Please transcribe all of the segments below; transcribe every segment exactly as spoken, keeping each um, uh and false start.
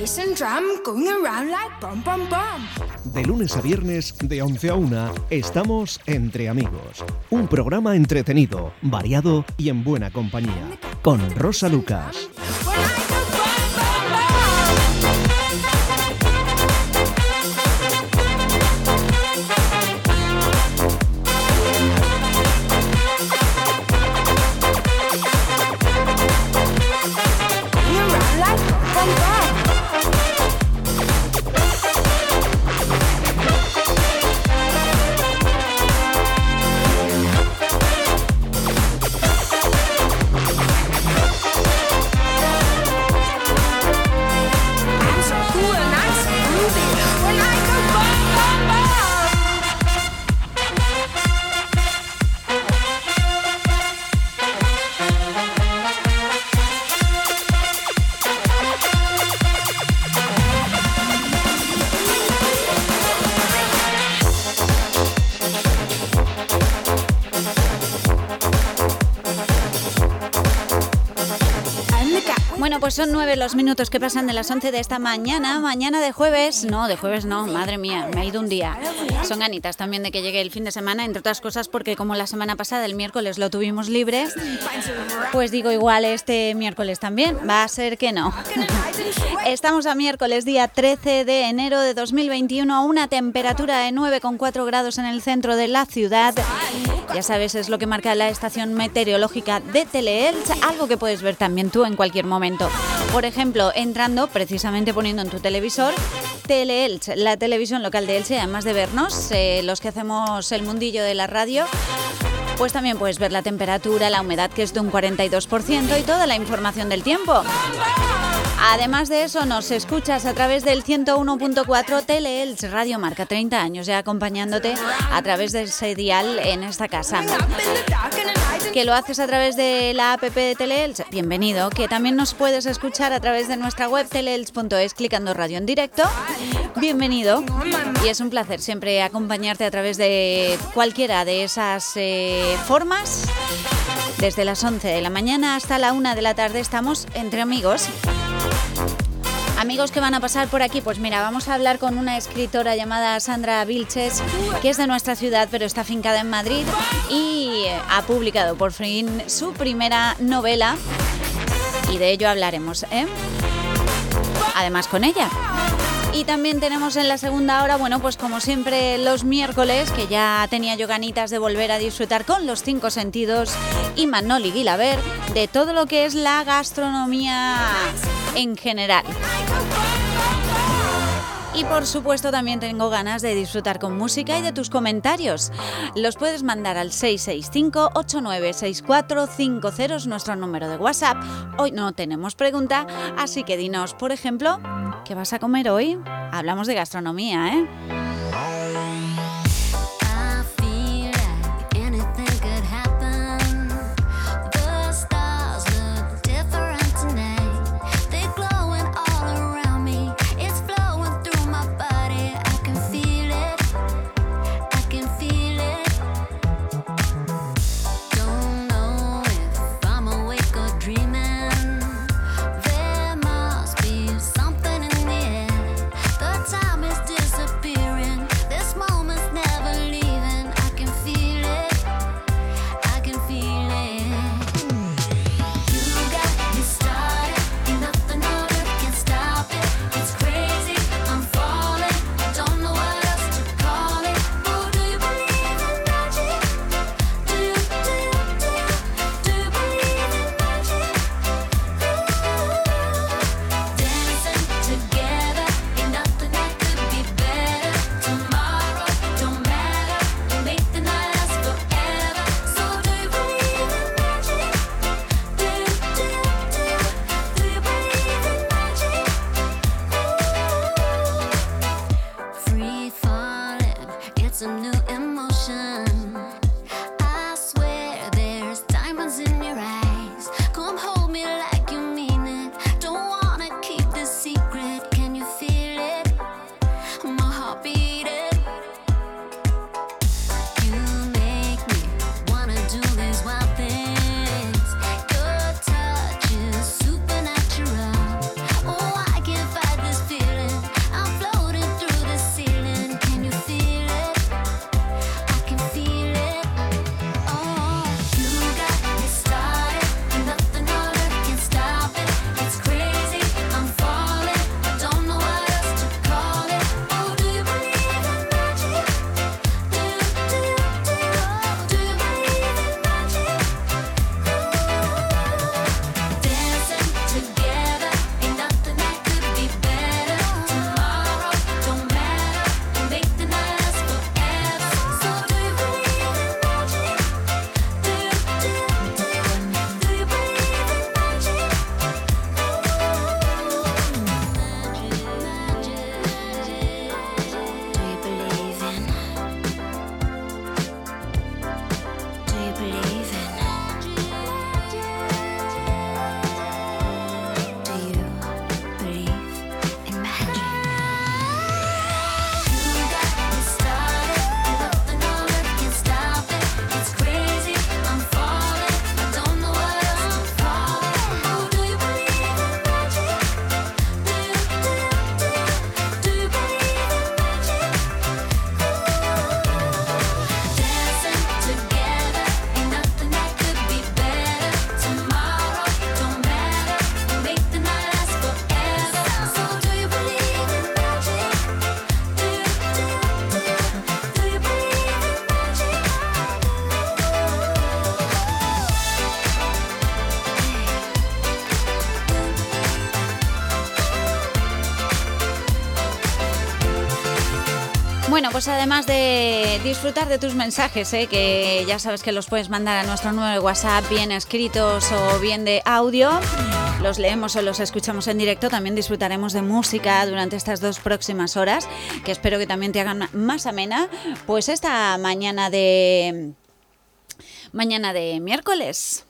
bass and drum going around like bum bum bum. De lunes a viernes, de once a una, estamos Entre Amigos. Un programa entretenido, variado y en buena compañía. Con Rosa Lucas. Bueno, pues son nueve los minutos que pasan de las once de esta mañana, mañana de jueves, no, de jueves no, madre mía, me ha ido un día. Son ganitas también de que llegue el fin de semana, entre otras cosas porque como la semana pasada, el miércoles, lo tuvimos libre, pues digo igual este miércoles también, va a ser que no. Estamos a miércoles, día trece de enero de dos mil veintiuno, una temperatura de nueve coma cuatro grados en el centro de la ciudad. Ya sabes, es lo que marca la estación meteorológica de Teleelch, algo que puedes ver también tú en cualquier momento. Por ejemplo, entrando, precisamente poniendo en tu televisor, Teleelch, la televisión local de Elche, además de vernos, eh, los que hacemos el mundillo de la radio, pues también puedes ver la temperatura, la humedad, que es de un cuarenta y dos por ciento, y toda la información del tiempo. Además de eso, nos escuchas a través del ciento uno punto cuatro Teleelch Radio Marca, treinta años ya acompañándote a través del serial en esta casa. Que lo haces a través de la app de Teleelch, bienvenido. Que también nos puedes escuchar a través de nuestra web teleelch punto es clicando radio en directo, bienvenido. Y es un placer siempre acompañarte a través de cualquiera de esas eh, formas. Desde las once de la mañana hasta la una de la tarde estamos Entre Amigos. Amigos que van a pasar por aquí, pues mira, vamos a hablar con una escritora llamada Sandra Vilches, que es de nuestra ciudad pero está afincada en Madrid y ha publicado por fin su primera novela y de ello hablaremos, ¿eh? Además con ella. Y también tenemos en la segunda hora, bueno, pues como siempre los miércoles, que ya tenía yo ganitas de volver a disfrutar con los cinco sentidos, y Manoli Guilaber, de todo lo que es la gastronomía en general. Y por supuesto también tengo ganas de disfrutar con música y de tus comentarios. Los puedes mandar al seis seis cinco, ocho nueve seis cuatro cinco cero, es nuestro número de WhatsApp. Hoy no tenemos pregunta, así que dinos, por ejemplo, ¿qué vas a comer hoy? Hablamos de gastronomía, ¿eh? Something in the air, the time is disappearing. Bueno, pues además de disfrutar de tus mensajes, ¿eh? Que ya sabes que los puedes mandar a nuestro número de WhatsApp, bien escritos o bien de audio, los leemos o los escuchamos en directo, también disfrutaremos de música durante estas dos próximas horas, que espero que también te hagan más amena, pues esta mañana de... mañana de miércoles.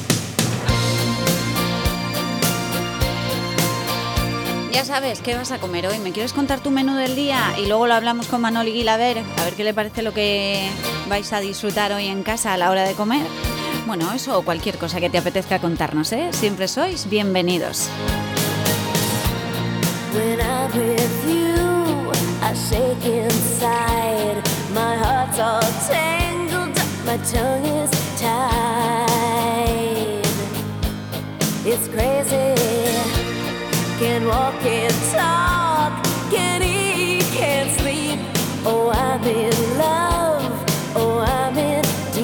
Ya sabes, ¿qué vas a comer hoy? ¿Me quieres contar tu menú del día? Y luego lo hablamos con Manoli Guilaber, a ver qué le parece lo que vais a disfrutar hoy en casa a la hora de comer. Bueno, eso o cualquier cosa que te apetezca contarnos, ¿eh? Siempre sois bienvenidos. When I'm with you, I shake inside. My heart's all tangled up, my tongue is tied. It's crazy. Can't walk, can't talk, can't eat, can't sleep. Oh, I'm in love, oh, I'm in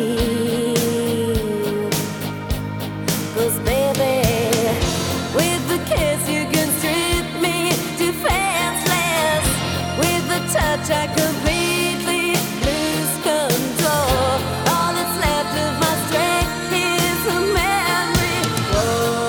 deep. 'Cause baby, with the kiss you can strip me defenseless. With the touch I completely lose control. All that's left of my strength is a memory. Whoa.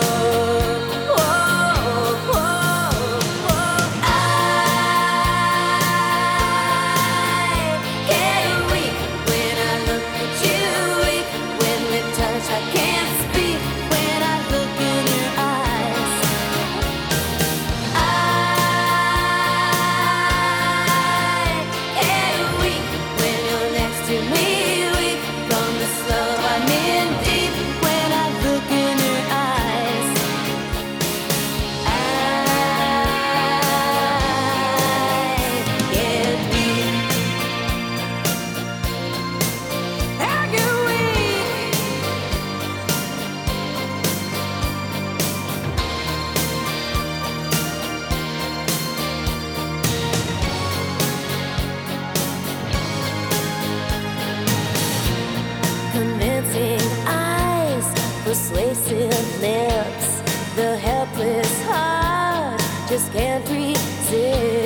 Persuasive lips, the helpless heart just can't resist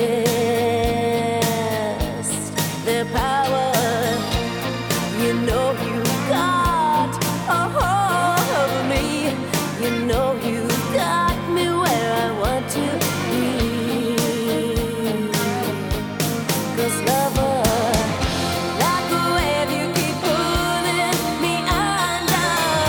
their power. You know you got a hold of me. You know you got me where I want to be. 'Cause lover, like a wave you keep pulling me under.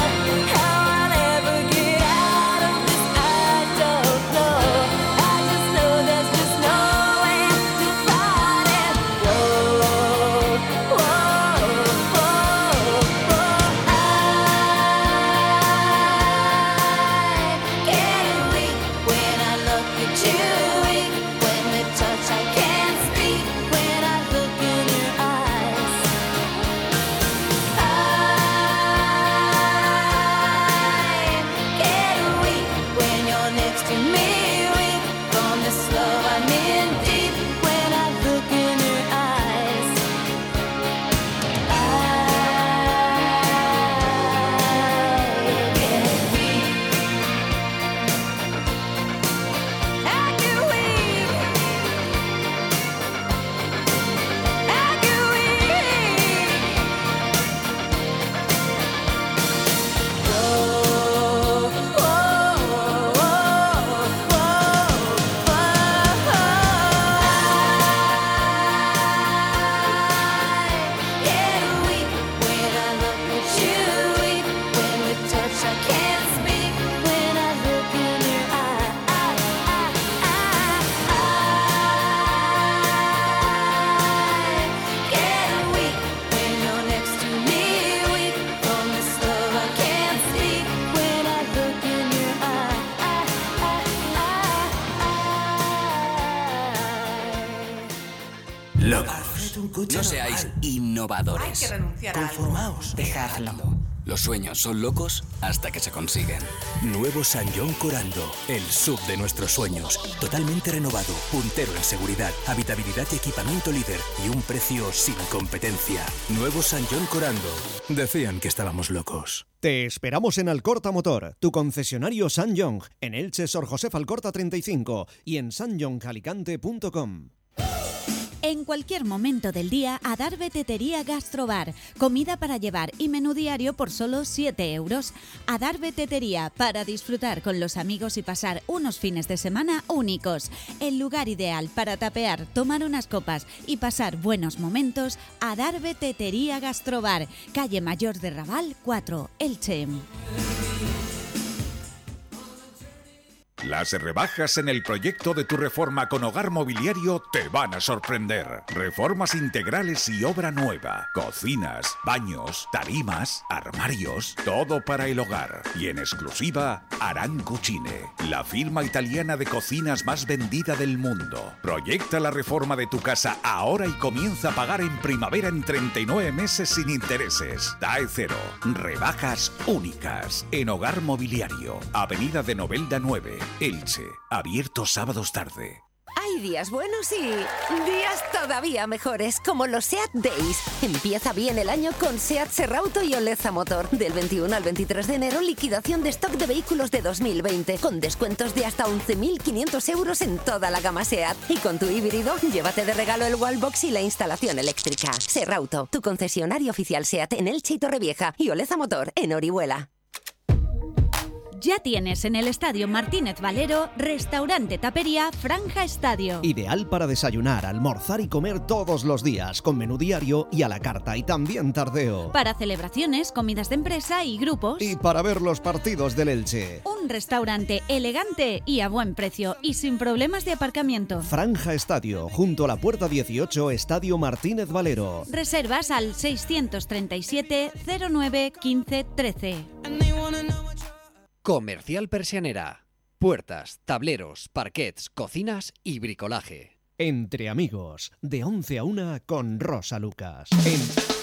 Locos. No seáis innovadores. Hay que renunciar a algo. Conformaos. Dejadlo. Los sueños son locos hasta que se consiguen. Nuevo Sanyong Corando, el sub de nuestros sueños. Totalmente renovado, puntero en seguridad, habitabilidad y equipamiento líder y un precio sin competencia. Nuevo Sanyong Corando. Decían que estábamos locos. Te esperamos en Alcorta Motor, tu concesionario Sanyong, en Elche Sor José Alcorta treinta y cinco y en sanyong alicante punto com. En cualquier momento del día, Adarve Tetería Gastrobar. Comida para llevar y menú diario por solo siete euros. Adarve Tetería, para disfrutar con los amigos y pasar unos fines de semana únicos. El lugar ideal para tapear, tomar unas copas y pasar buenos momentos. Adarve Tetería Gastrobar, calle Mayor de Raval cuatro, Elche. Las rebajas en el proyecto de tu reforma con Hogar Mobiliario te van a sorprender. Reformas integrales y obra nueva. Cocinas, baños, tarimas, armarios, todo para el hogar. Y en exclusiva, Aran Cucine, la firma italiana de cocinas más vendida del mundo. Proyecta la reforma de tu casa ahora y comienza a pagar en primavera en treinta y nueve meses sin intereses. D A E cero. Rebajas únicas en Hogar Mobiliario. Avenida de Novelda nueve. Elche, abierto sábados tarde. Hay días buenos y días todavía mejores, como los SEAT Days. Empieza bien el año con SEAT Serrauto y Oleza Motor. Del veintiuno al veintitrés de enero, liquidación de stock de vehículos de dos mil veinte, con descuentos de hasta once mil quinientos euros en toda la gama SEAT. Y con tu híbrido, llévate de regalo el wallbox y la instalación eléctrica. Serrauto, tu concesionario oficial SEAT en Elche y Torrevieja, y Oleza Motor en Orihuela. Ya tienes en el Estadio Martínez Valero restaurante tapería Franja Estadio. Ideal para desayunar, almorzar y comer todos los días, con menú diario y a la carta y también tardeo. Para celebraciones, comidas de empresa y grupos. Y para ver los partidos del Elche. Un restaurante elegante y a buen precio y sin problemas de aparcamiento. Franja Estadio, junto a la puerta dieciocho, Estadio Martínez Valero. Reservas al seiscientos treinta y siete cero nueve quince trece. Comercial Persianera. Puertas, tableros, parquets, cocinas y bricolaje. Entre amigos, de once a una con Rosa Lucas. En...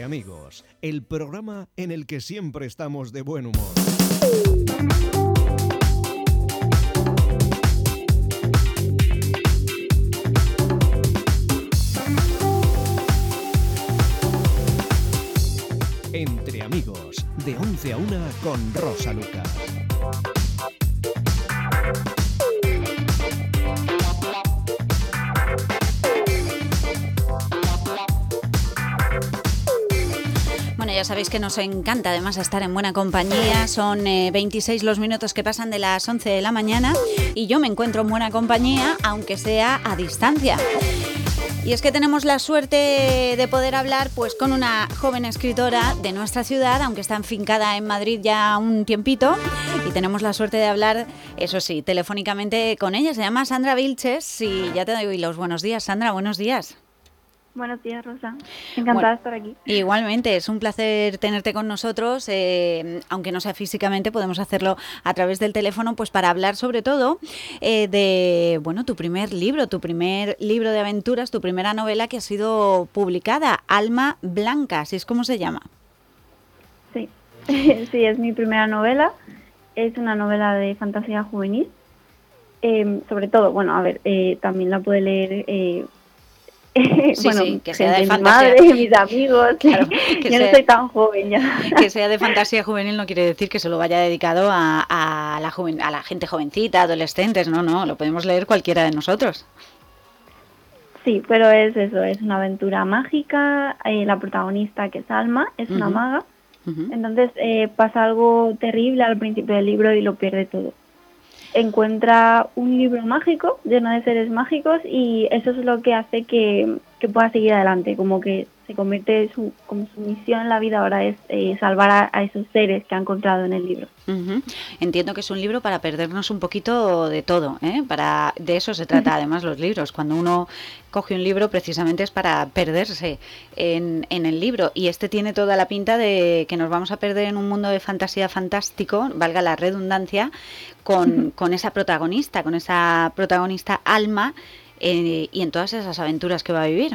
Amigos, el programa en el que siempre estamos de buen humor. Entre Amigos, de once a una con Rosa Lucas. Bueno, ya sabéis que nos encanta además estar en buena compañía. Son eh, veintiséis los minutos que pasan de las once de la mañana y yo me encuentro en buena compañía, aunque sea a distancia. Y es que tenemos la suerte de poder hablar pues con una joven escritora de nuestra ciudad, aunque está enfincada en Madrid ya un tiempito, y tenemos la suerte de hablar, eso sí, telefónicamente con ella. Se llama Sandra Vilches y ya te doy los buenos días. Sandra, buenos días. Buenos días, Rosa. Encantada bueno, de estar aquí. Igualmente, es un placer tenerte con nosotros, eh, aunque no sea físicamente, podemos hacerlo a través del teléfono, pues para hablar sobre todo eh, de, bueno, tu primer libro, tu primer libro de aventuras, tu primera novela que ha sido publicada, Alma Blanca, ¿así es como se llama? Sí, sí, es mi primera novela, es una novela de fantasía juvenil, eh, sobre todo, bueno, a ver, eh, también la puede leer... Eh, sí, bueno, sí, que sea de mi fantasía. madre, mis amigos, claro, que yo sea, no soy tan joven ya. Que sea de fantasía juvenil no quiere decir que se lo vaya dedicado a, a, la joven, a la gente jovencita, adolescentes, no, no, lo podemos leer cualquiera de nosotros. Sí, pero es eso, es una aventura mágica, eh, la protagonista, que es Alma, es uh-huh. una maga, uh-huh. entonces eh, pasa algo terrible al principio del libro y lo pierde todo. Encuentra un libro mágico lleno de seres mágicos y eso es lo que hace que, que pueda seguir adelante, como que se convierte en su, como su misión en la vida ahora es eh, salvar a, a esos seres que ha encontrado en el libro. Uh-huh. Entiendo que es un libro para perdernos un poquito de todo, ¿eh? Para, de eso se trata además los libros, cuando uno coge un libro precisamente es para perderse en, en el libro, y este tiene toda la pinta de que nos vamos a perder en un mundo de fantasía fantástico, valga la redundancia, con, con esa protagonista, con esa protagonista Alma eh, y en todas esas aventuras que va a vivir.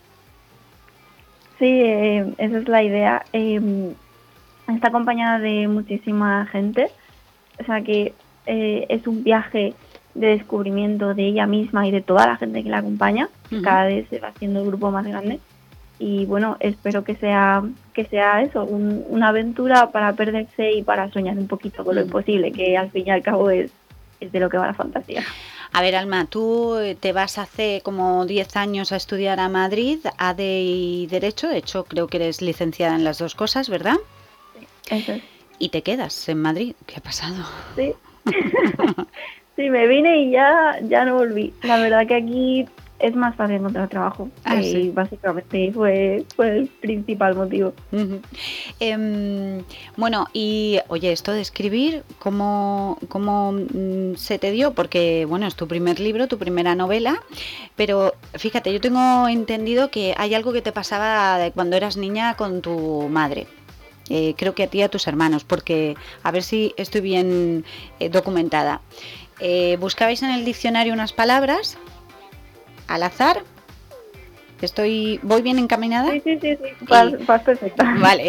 Sí, eh, esa es la idea. Eh, está acompañada de muchísima gente, o sea que eh, es un viaje de descubrimiento de ella misma y de toda la gente que la acompaña. Uh-huh. Cada vez se va haciendo el grupo más grande y bueno, espero que sea que sea eso, un, una aventura para perderse y para soñar un poquito con lo imposible, que al fin y al cabo es, es de lo que va la fantasía. A ver, Alma, tú te vas hace como diez años a estudiar a Madrid, A D E y Derecho, de hecho creo que eres licenciada en las dos cosas, ¿verdad? Sí, eso es. Y te quedas en Madrid, ¿qué ha pasado? Sí, sí, me vine y ya, ya no volví. La verdad que aquí es más fácil encontrar trabajo. Ah, y sí. Básicamente fue, fue el principal motivo. Uh-huh. Eh, bueno, y oye, esto de escribir, ¿cómo, cómo mm, se te dio? Porque, bueno, es tu primer libro, tu primera novela, pero fíjate, yo tengo entendido que hay algo que te pasaba de cuando eras niña con tu madre. Eh, creo que a ti y a tus hermanos, porque a ver si estoy bien eh, documentada. Eh, buscabais en el diccionario unas palabras al azar. Estoy, ¿voy bien encaminada? Sí, sí, sí, sí. Vas, y, vas perfecta. Vale.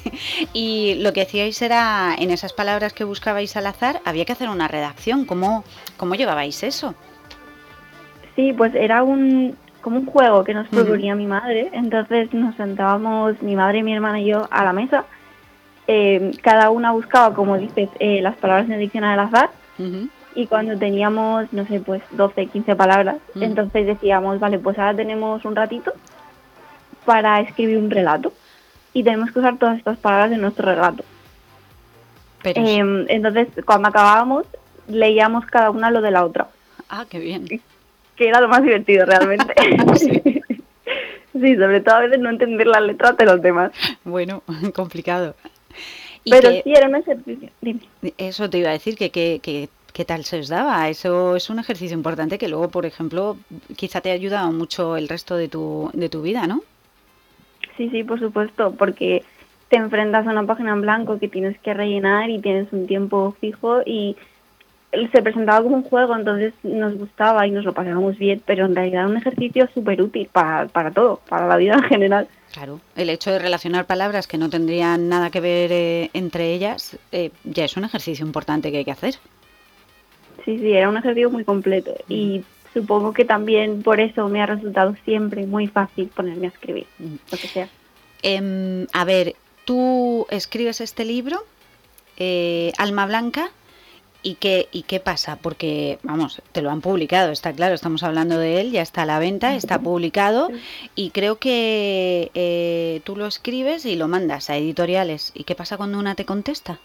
Y lo que hacíais era, en esas palabras que buscabais al azar, había que hacer una redacción. ¿Cómo, cómo llevabais eso? Sí, pues era un como un juego que nos proponía uh-huh. mi madre. Entonces nos sentábamos, mi madre, mi hermana y yo, a la mesa. Eh, cada una buscaba, como dices, eh, las palabras en el diccionario al azar. Uh-huh. Y cuando teníamos, no sé, pues doce, quince palabras, mm. entonces decíamos, vale, pues ahora tenemos un ratito para escribir un relato. Y tenemos que usar todas estas palabras en nuestro relato. Pero eh, sí. Entonces, cuando acabábamos, leíamos cada una lo de la otra. Ah, qué bien. Que era lo más divertido, realmente. Sí. Sí, sobre todo a veces no entender las letras de los demás. Bueno, complicado. ¿Y Pero que, sí, era un ejercicio. Dime. Eso te iba a decir, que... que, que ¿qué tal se os daba? Eso es un ejercicio importante que luego, por ejemplo, quizá te ha ayudado mucho el resto de tu, de tu vida, ¿no? Sí, sí, por supuesto, porque te enfrentas a una página en blanco que tienes que rellenar y tienes un tiempo fijo y se presentaba como un juego, entonces nos gustaba y nos lo pasábamos bien, pero en realidad era un ejercicio súper útil para, para todo, para la vida en general. Claro, el hecho de relacionar palabras que no tendrían nada que ver eh, entre ellas eh, ya es un ejercicio importante que hay que hacer. Sí, sí, era un ejercicio muy completo mm. y supongo que también por eso me ha resultado siempre muy fácil ponerme a escribir, mm. lo que sea. Eh, a ver, tú escribes este libro, eh, Alma Blanca, ¿y qué, ¿y qué pasa? Porque, vamos, te lo han publicado, está claro, estamos hablando de él, ya está a la venta, está publicado, y creo que eh, tú lo escribes y lo mandas a editoriales. ¿Y qué pasa cuando una te contesta?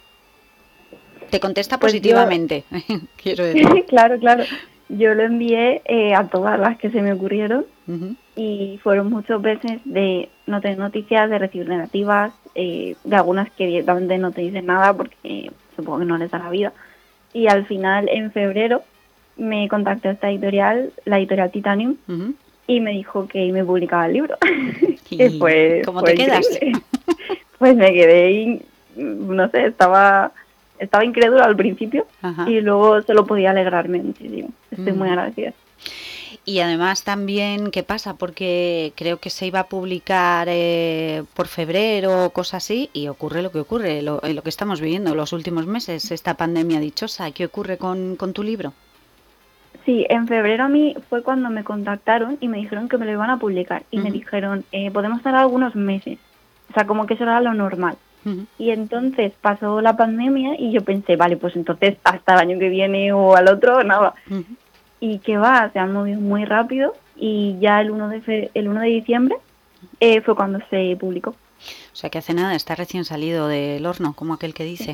Te contesta pues positivamente, yo... quiero decir. Claro, claro. Yo lo envié eh, a todas las que se me ocurrieron uh-huh. y fueron muchas veces de no tener noticias, de recibir negativas, eh, de algunas que directamente no te dicen nada porque eh, supongo que no les da la vida. Y al final, en febrero, me contactó esta editorial, la editorial Titanium, uh-huh. y me dijo que me publicaba el libro. ¿Y fue, cómo fue te quedas? Pues me quedé, no sé, estaba... Estaba incrédula al principio Ajá. y luego solo podía alegrarme muchísimo. Estoy mm. muy agradecida. Y además también, ¿qué pasa? Porque creo que se iba a publicar eh, por febrero o cosas así y ocurre lo que ocurre, lo, lo que estamos viviendo los últimos meses, esta pandemia dichosa. ¿Qué ocurre con, con tu libro? Sí, en febrero a mí fue cuando me contactaron y me dijeron que me lo iban a publicar. Y uh-huh. me dijeron, eh, podemos tardar algunos meses. O sea, como que eso era lo normal. Uh-huh. Y entonces pasó la pandemia y yo pensé, vale, pues entonces hasta el año que viene o al otro, nada. Uh-huh. Y que va, se han movido muy rápido y ya el uno de, fe- el uno de diciembre eh, fue cuando se publicó. O sea que hace nada, está recién salido del horno, como aquel que dice.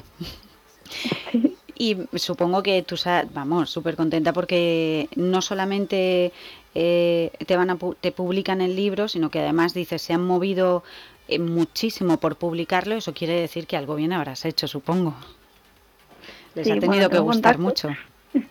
Sí. Y supongo que tú, vamos, súper contenta porque no solamente eh, te van a pu- te publican el libro, sino que además dices, se han movido eh, muchísimo por publicarlo. Eso quiere decir que algo bien habrás hecho, supongo. Les sí, ha tenido bueno, que gustar contacto. mucho.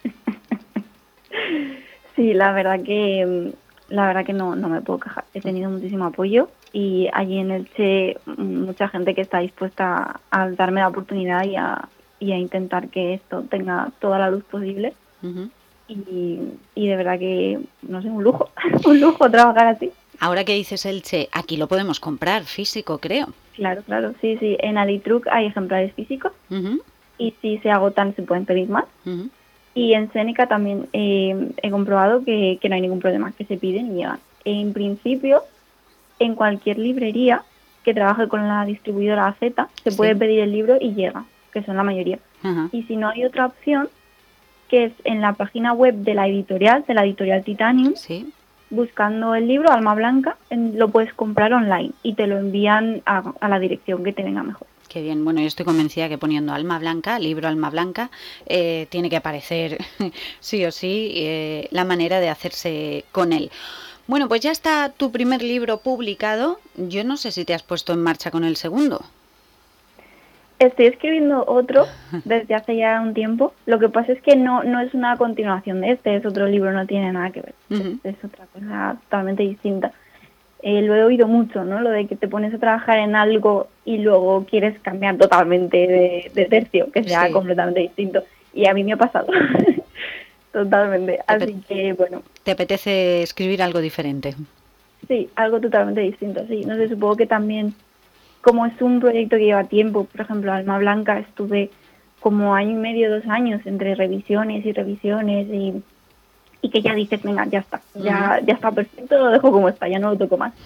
Sí, la verdad que la verdad que no, no me puedo quejar. He tenido muchísimo apoyo y allí en Elche mucha gente que está dispuesta a darme la oportunidad y a, y a intentar que esto tenga toda la luz posible. Uh-huh. Y, y de verdad que, no sé, un lujo, un lujo trabajar así. Ahora que dices Elche, aquí lo podemos comprar físico, creo. Claro, claro, sí, sí. En Alitruc hay ejemplares físicos uh-huh. y si se agotan se pueden pedir más. Uh-huh. Y en Seneca también eh, he comprobado que, que no hay ningún problema, que se piden y llegan. En principio, en cualquier librería que trabaje con la distribuidora Z, se sí. puede pedir el libro y llega, que son la mayoría. Uh-huh. Y si no, hay otra opción, que es en la página web de la editorial, de la editorial Titanium, sí. buscando el libro Alma Blanca, en, lo puedes comprar online y te lo envían a, a la dirección que te venga mejor. Qué bien, bueno, yo estoy convencida que poniendo Alma Blanca, libro Alma Blanca, eh, tiene que aparecer sí o sí eh, la manera de hacerse con él. Bueno, pues ya está tu primer libro publicado. Yo no sé si te has puesto en marcha con el segundo. Estoy escribiendo otro desde hace ya un tiempo. Lo que pasa es que no, no es una continuación de este, es otro libro, no tiene nada que ver. Uh-huh. Es, es otra cosa totalmente distinta. Eh, lo he oído mucho, ¿no? Lo de que te pones a trabajar en algo y luego quieres cambiar totalmente de, de tercio, que sea sí. completamente distinto. Y a mí me ha pasado. Totalmente. Así pe- que, bueno. ¿Te apetece escribir algo diferente? Sí, algo totalmente distinto, sí. No sé, supongo que también, como es un proyecto que lleva tiempo, por ejemplo, Alma Blanca, estuve como año y medio, dos años, entre revisiones y revisiones y... y que ya dices, venga, ya está, ya ya está perfecto, lo dejo como está, ya no lo toco más.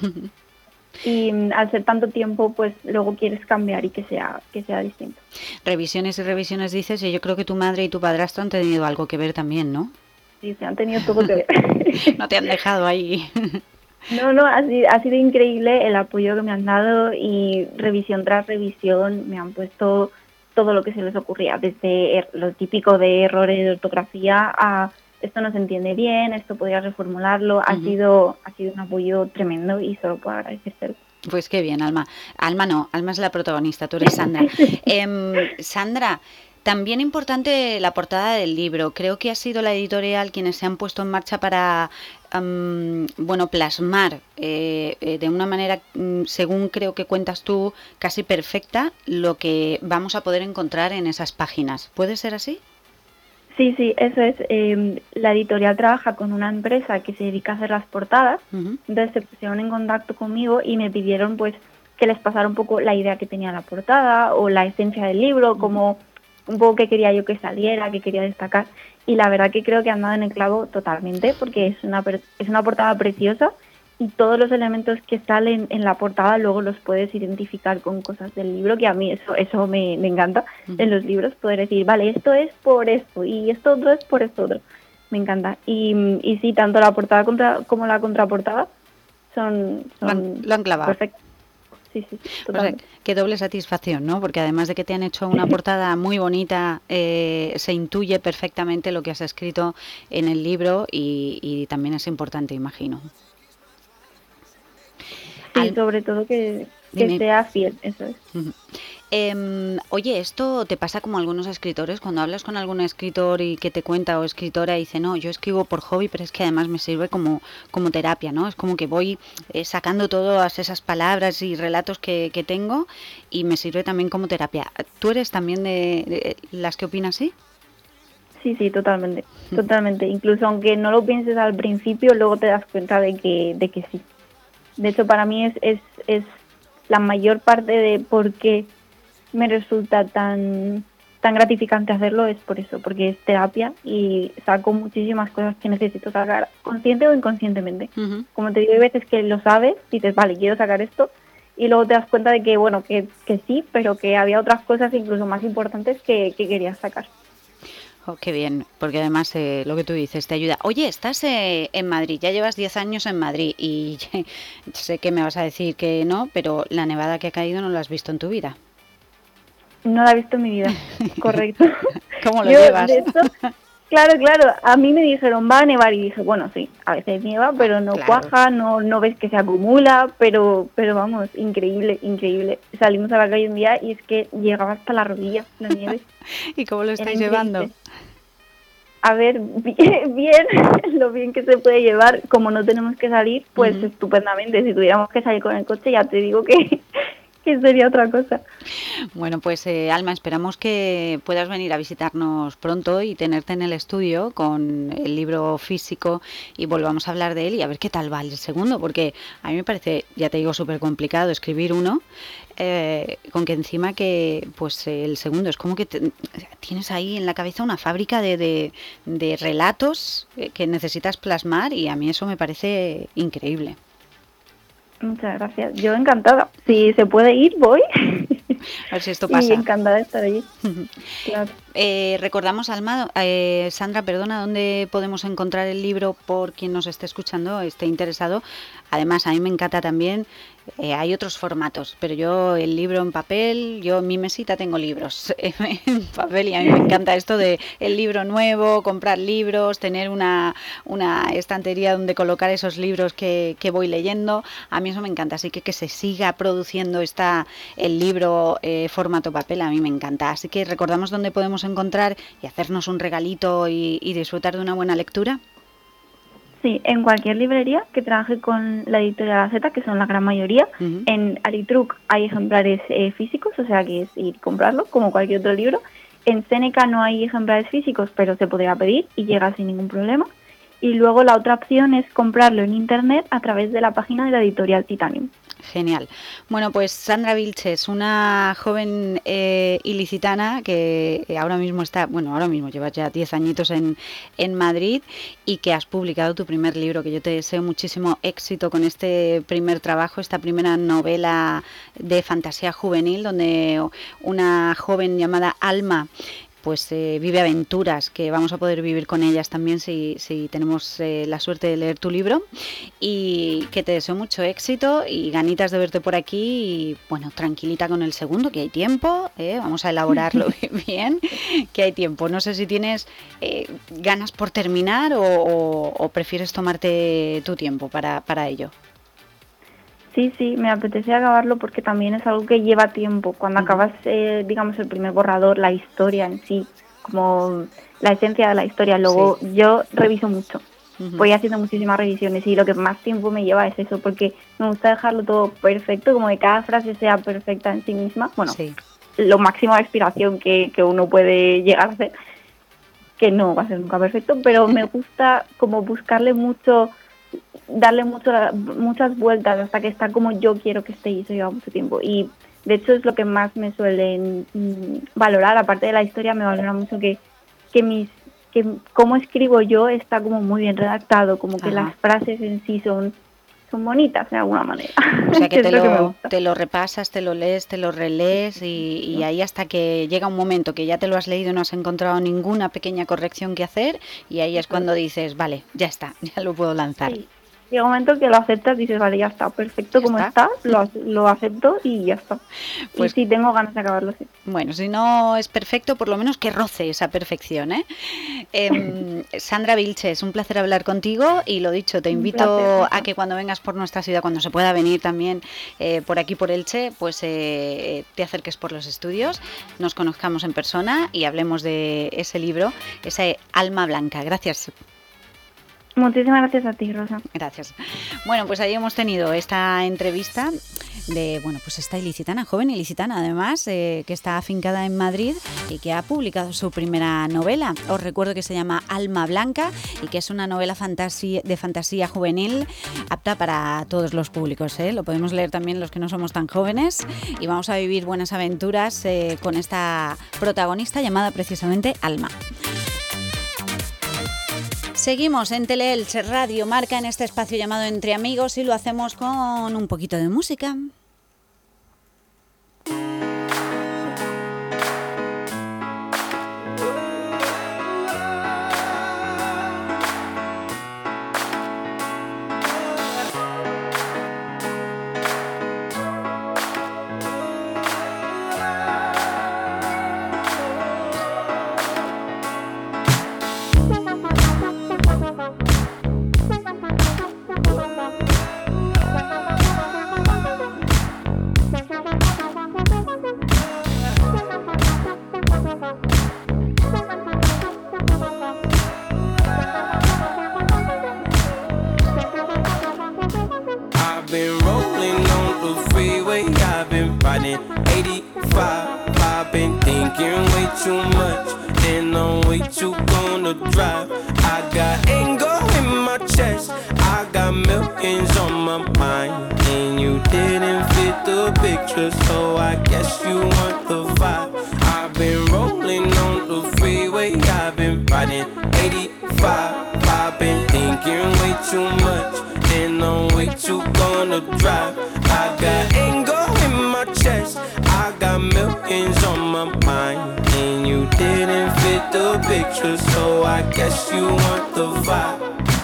Y al ser tanto tiempo, pues luego quieres cambiar y que sea que sea distinto. Revisiones y revisiones dices, y yo creo que tu madre y tu padrastro han tenido algo que ver también, ¿no? Sí, se han tenido todo que ver. No te han dejado ahí. No, no, ha sido, ha sido increíble el apoyo que me han dado y revisión tras revisión me han puesto todo lo que se les ocurría, desde er- lo típico de errores de ortografía a... esto no se entiende bien, esto podría reformularlo, uh-huh. ha sido ha sido un apoyo tremendo y solo puedo agradecérselo. Pues qué bien, Alma. Alma no, Alma es la protagonista, tú eres Sandra. eh, Sandra, también importante la portada del libro. Creo que ha sido la editorial quienes se han puesto en marcha para um, bueno, plasmar eh, eh, de una manera, um, según creo que cuentas tú, casi perfecta, lo que vamos a poder encontrar en esas páginas. ¿Puede ser así? Sí, sí, eso es. Eh, la editorial trabaja con una empresa que se dedica a hacer las portadas, uh-huh. Entonces se pusieron en contacto conmigo y me pidieron pues que les pasara un poco la idea que tenía la portada o la esencia del libro, uh-huh. Como un poco qué quería yo que saliera, qué quería destacar, y la verdad que creo que han dado en el clavo totalmente porque es una, es una portada preciosa y todos los elementos que salen en la portada luego los puedes identificar con cosas del libro, que a mí eso eso me, me encanta uh-huh. En los libros, poder decir, vale, esto es por esto y esto otro es por esto otro. Me encanta. Y, y sí, tanto la portada contra, como la contraportada son, son lo han, lo han clavado. Perfectos. Sí, sí, totalmente. O sea, qué doble satisfacción, ¿no? Porque además de que te han hecho una portada muy bonita, eh, se intuye perfectamente lo que has escrito en el libro y, y también es importante, imagino. Sí, Al... sobre todo que, que sea fiel, eso es. Uh-huh. Eh, oye, ¿esto te pasa como a algunos escritores? Cuando hablas con algún escritor y que te cuenta o escritora y dice, no, yo escribo por hobby, pero es que además me sirve como, como terapia, ¿no? Es como que voy eh, sacando todas esas palabras y relatos que, que tengo y me sirve también como terapia. ¿Tú eres también de, de las que opinas así? Sí, sí, totalmente, uh-huh. Totalmente. Incluso aunque no lo pienses al principio, luego te das cuenta de que, de que sí. De hecho, para mí es, es, es la mayor parte de por qué me resulta tan tan gratificante hacerlo es por eso, porque es terapia y saco muchísimas cosas que necesito sacar, consciente o inconscientemente. Uh-huh. Como te digo, hay veces que lo sabes, dices, vale, quiero sacar esto, y luego te das cuenta de que, bueno, que, que sí, pero que había otras cosas incluso más importantes que, que querías sacar. Oh, qué bien, porque además eh, lo que tú dices te ayuda. Oye, estás eh, en Madrid, ya llevas diez años en Madrid y sé que me vas a decir que no, pero la nevada que ha caído no la has visto en tu vida. No la he visto en mi vida, correcto. ¿Cómo lo Yo, llevas? De hecho, claro, claro, a mí me dijeron, va a nevar, y dije, bueno, sí, a veces nieva, pero no claro. cuaja, no no ves que se acumula, pero pero vamos, increíble, increíble. Salimos a la calle un día y es que llegaba hasta la rodilla la nieve. ¿Y cómo lo estáis llevando? A ver, bien, bien, lo bien que se puede llevar, como no tenemos que salir, pues uh-huh. estupendamente. Si tuviéramos que salir con el coche, ya te digo que... que sería otra cosa. Bueno, pues eh, Alma, esperamos que puedas venir a visitarnos pronto y tenerte en el estudio con el libro físico y volvamos a hablar de él y a ver qué tal va el segundo, porque a mí me parece, ya te digo, súper complicado escribir uno, eh, con que encima que pues el segundo es como que te, tienes ahí en la cabeza una fábrica de, de, de relatos que necesitas plasmar y a mí eso me parece increíble. Muchas gracias. Yo encantada. Si se puede ir, voy. A ver si esto pasa. Y encantada de estar allí. Claro. Eh, recordamos, Alma, eh, Sandra, perdona, ¿dónde podemos encontrar el libro por quien nos esté escuchando, esté interesado? Además, a mí me encanta también, eh, hay otros formatos, pero yo el libro en papel, yo en mi mesita tengo libros en papel y a mí me encanta esto de el libro nuevo, comprar libros, tener una, una estantería donde colocar esos libros que, que voy leyendo. A mí eso me encanta, así que que se siga produciendo esta, el libro eh, formato papel, a mí me encanta. Así que recordamos dónde podemos encontrar y hacernos un regalito y, y disfrutar de una buena lectura. Sí, en cualquier librería que trabaje con la editorial A Z, que son la gran mayoría. Uh-huh. En Aritruc hay ejemplares eh, físicos, o sea que es ir a comprarlo, como cualquier otro libro. En Seneca no hay ejemplares físicos, pero se podría pedir y llega sin ningún problema. Y luego la otra opción es comprarlo en internet a través de la página de la editorial Titanium. Genial. Bueno, pues Sandra Vilches, una joven eh, ilicitana que ahora mismo está, bueno, ahora mismo llevas ya diez añitos en, en Madrid y que has publicado tu primer libro, que yo te deseo muchísimo éxito con este primer trabajo, esta primera novela de fantasía juvenil, donde una joven llamada Alma pues eh, vive aventuras que vamos a poder vivir con ellas también si, si tenemos eh, la suerte de leer tu libro, y que te deseo mucho éxito y ganitas de verte por aquí y bueno, tranquilita con el segundo, que hay tiempo, ¿eh? Vamos a elaborarlo bien, que hay tiempo. No sé si tienes eh, ganas por terminar o, o, o prefieres tomarte tu tiempo para, para ello. Sí, sí, me apetece acabarlo porque también es algo que lleva tiempo. Cuando uh-huh. acabas, eh, digamos, el primer borrador, la historia en sí, como la esencia de la historia, luego sí. Yo reviso mucho. Uh-huh. Voy haciendo muchísimas revisiones y lo que más tiempo me lleva es eso, porque me gusta dejarlo todo perfecto, como que cada frase sea perfecta en sí misma. Bueno, sí. Lo máximo de inspiración que, que uno puede llegar a hacer. que no va a ser nunca perfecto, pero me gusta como buscarle mucho, darle mucho, muchas vueltas hasta que está como yo quiero que esté, y eso lleva mucho tiempo. Y de hecho es lo que más me suelen mm, valorar, aparte de la historia, me valora mucho que, que mis que cómo escribo yo está como muy bien redactado, como que Ajá. las frases en sí son son bonitas de alguna manera. O sea que te Es lo que me lo, gusta. te lo repasas, te lo lees, te lo relees y, y ahí hasta que llega un momento que ya te lo has leído y no has encontrado ninguna pequeña corrección que hacer, y ahí es cuando dices, vale, ya está, ya lo puedo lanzar. Sí. Llega un momento que lo aceptas y dices, vale, ya está, perfecto como está, lo, lo acepto y ya está. Pues- y sí, tengo ganas de acabarlo, sí. Bueno, si no es perfecto, por lo menos que roce esa perfección, ¿eh? Em, Sandra Vilches, un placer hablar contigo, y lo dicho, te Un invito placer, a que cuando vengas por nuestra ciudad, cuando se pueda venir también eh, por aquí, por Elche, pues eh, te acerques por los estudios, nos conozcamos en persona y hablemos de ese libro, ese Alma Blanca. Gracias. Muchísimas gracias a ti, Rosa. Gracias. Bueno, pues ahí hemos tenido esta entrevista de, bueno, pues esta ilicitana, joven ilicitana además, eh, que está afincada en Madrid y que ha publicado su primera novela. Os recuerdo que se llama Alma Blanca y que es una novela fantasía, de fantasía juvenil apta para todos los públicos, ¿eh? Lo podemos leer también los que no somos tan jóvenes, y vamos a vivir buenas aventuras eh, con esta protagonista llamada precisamente Alma. Seguimos en Teleelch Radio Marca en este espacio llamado Entre Amigos, y lo hacemos con un poquito de música. eighty-five, I've been thinking way too much, and I'm way too gonna drive. I got anger in my chest, I got millions on my mind, and you didn't fit the picture, so I guess you want the vibe. I've been rolling on the freeway, I've been riding eighty-five, I've been thinking way too much, and I'm way too gonna drive. I got anger in my chest, I got millions on my mind, and you didn't fit the picture, so I guess you want the vibe.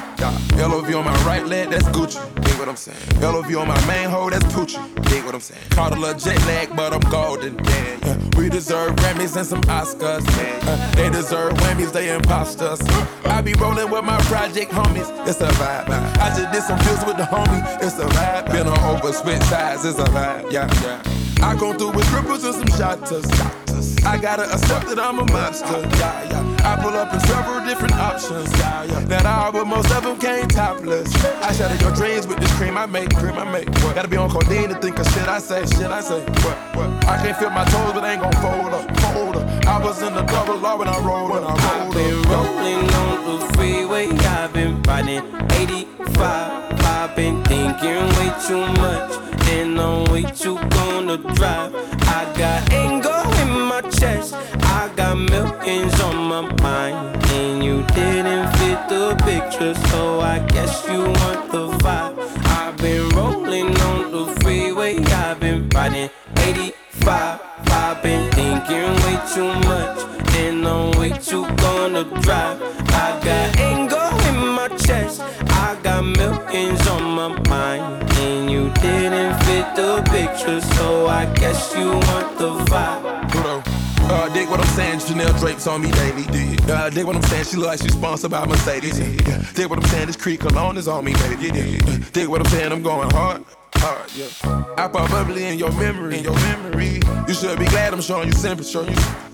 L O V on my right leg, that's Gucci. Dig what I'm saying. L O V on my main hoe, that's Poochie. Dig what I'm saying. Caught a little jet lag, but I'm golden. Yeah, yeah. We deserve Grammys and some Oscars. Yeah, uh, they deserve whammies, they imposters. I be rolling with my project homies. It's a vibe. I just did some deals with the homie. It's a vibe. Been on over split sides. It's a vibe. Yeah, yeah. I go through with cripples and some shotters. I gotta accept that I'm a monster. Yeah, yeah. I pull up in several different options. Yeah, yeah. That all, but most of them came topless. I shatter your dreams with this cream I make, cream I make. What? Gotta be on codeine to think of shit I say, shit I say. What? What? I can't feel my toes, but I ain't gon' fold up, fold up. I was in the double law when I rolled when I rolled I've been up. rolling on the freeway, I've been riding eighty-five. I've been thinking way too much, and I'm way too gonna drive. I got anger in my chest, I got millions on my mind, and you didn't fit the picture, so I guess you want the vibe. I've been rolling on the freeway, I've been riding eighty-five. I've been thinking way too much, and I'm way too gonna drive. I got anger in my chest, I got millions on my mind, and you didn't fit the picture, so I guess you want the vibe. Pluto. Uh, dig what I'm saying, Chanel drapes on me daily. Dig, uh, dig what I'm saying, she look like she's sponsored by Mercedes. Yeah. Dig what I'm saying, this Creek cologne is on me, baby. Dig, dig what I'm saying, I'm going hard, hard, yeah. I pop bubbly in your memory, in your memory. You should be glad I'm showing you sympathy. Showing you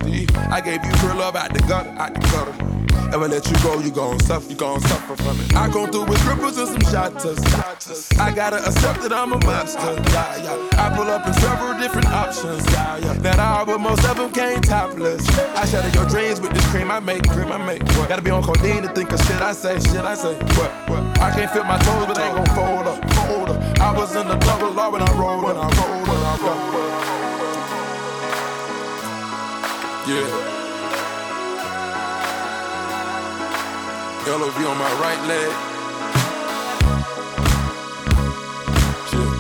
D. I gave you real love out the gutter, out the gutter. Ever let you go, you gon' suffer, you gon' suffer from it. I come through with cripples and some shotters. I gotta accept that I'm a monster. Yeah, yeah. I pull up in several different options. Yeah, yeah. That I, but most of them came topless. I shatter your dreams with this cream I make, cream I make. What? Gotta be on codeine to think of shit I say, shit I say. What? What? I can't feel my toes, but they ain't gon' fold up, fold up. I was in the double law when I rolled, when I rolled, when I rolled. Yeah. L O V on my right leg. Shit.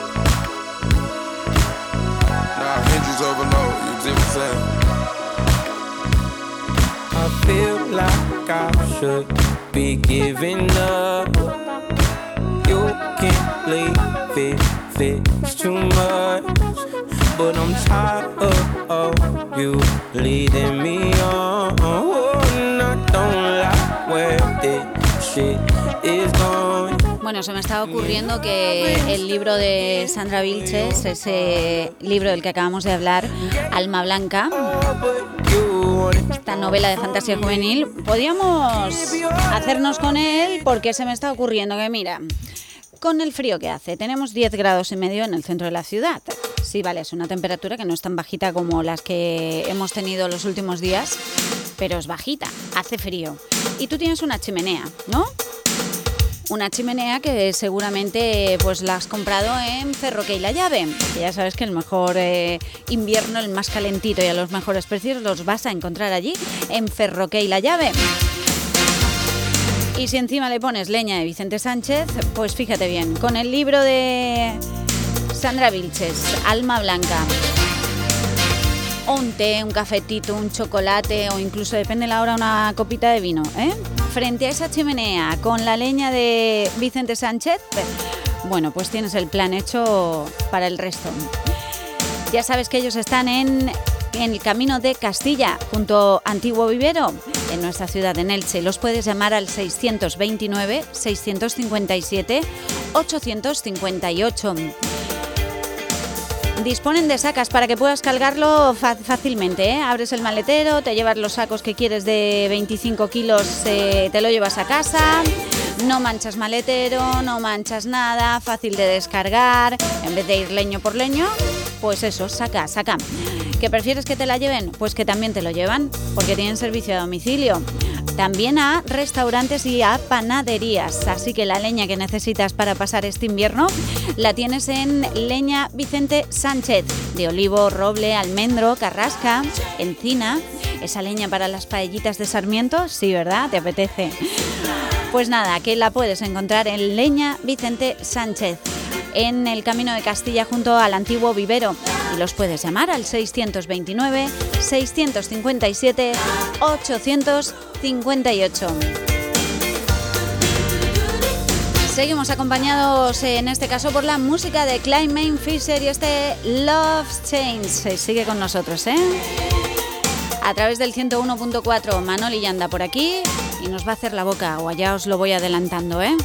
Nah, hinges overload, you see what I'm saying? I feel like I should be giving up. You can't leave it, it's too much. But I'm tired of, of you leading me on. Oh, and I don't like where this shit is going. Bueno, se me está ocurriendo que el libro de Sandra Vilches, ese libro del que acabamos de hablar, Alma Blanca, esta novela de fantasía juvenil, podríamos hacernos con él, porque se me está ocurriendo que, mira, con el frío que hace, tenemos diez grados y medio en el centro de la ciudad. Sí, vale, es una temperatura que no es tan bajita como las que hemos tenido los últimos días, pero es bajita, hace frío. Y tú tienes una chimenea, ¿no? Una chimenea que seguramente pues la has comprado en Ferroque y La Llave. Que ya sabes que el mejor eh, invierno, el más calentito y a los mejores precios los vas a encontrar allí en Ferroque y La Llave. Y si encima le pones leña de Vicente Sánchez, pues fíjate bien, con el libro de Sandra Vilches, Alma Blanca, o un té, un cafetito, un chocolate o incluso, depende de la hora, una copita de vino, ¿eh? Frente a esa chimenea con la leña de Vicente Sánchez, bueno, pues tienes el plan hecho para el resto. Ya sabes que ellos están en, en el Camino de Castilla, junto a Antiguo Vivero, en nuestra ciudad, en Elche. Los puedes llamar al seiscientos veintinueve, seiscientos cincuenta y siete, ochocientos cincuenta y ocho. Disponen de sacas para que puedas cargarlo fácilmente, ¿eh? Abres el maletero, te llevas los sacos que quieres de veinticinco kilos, eh, te lo llevas a casa, no manchas maletero, no manchas nada, fácil de descargar. En vez de ir leño por leño, pues eso, saca, saca. ¿Que prefieres que te la lleven? Pues que también te lo llevan, porque tienen servicio a domicilio. También a restaurantes y a panaderías. Así que la leña que necesitas para pasar este invierno la tienes en Leña Vicente Sánchez. De olivo, roble, almendro, carrasca, encina. Esa leña para las paellitas de Sarmiento, sí, ¿verdad? ¿Te apetece? Pues nada, que la puedes encontrar en Leña Vicente Sánchez, en el Camino de Castilla, junto al Antiguo Vivero. Y los puedes llamar al seiscientos veintinueve, seiscientos cincuenta y siete, ochocientos cincuenta y ocho. Seguimos acompañados en este caso por la música de Clyde Fisher y este Love Change. Sigue con nosotros, ¿eh? A través del ciento uno punto cuatro, Manoli anda por aquí y nos va a hacer la boca, o allá os lo voy adelantando, ¿eh?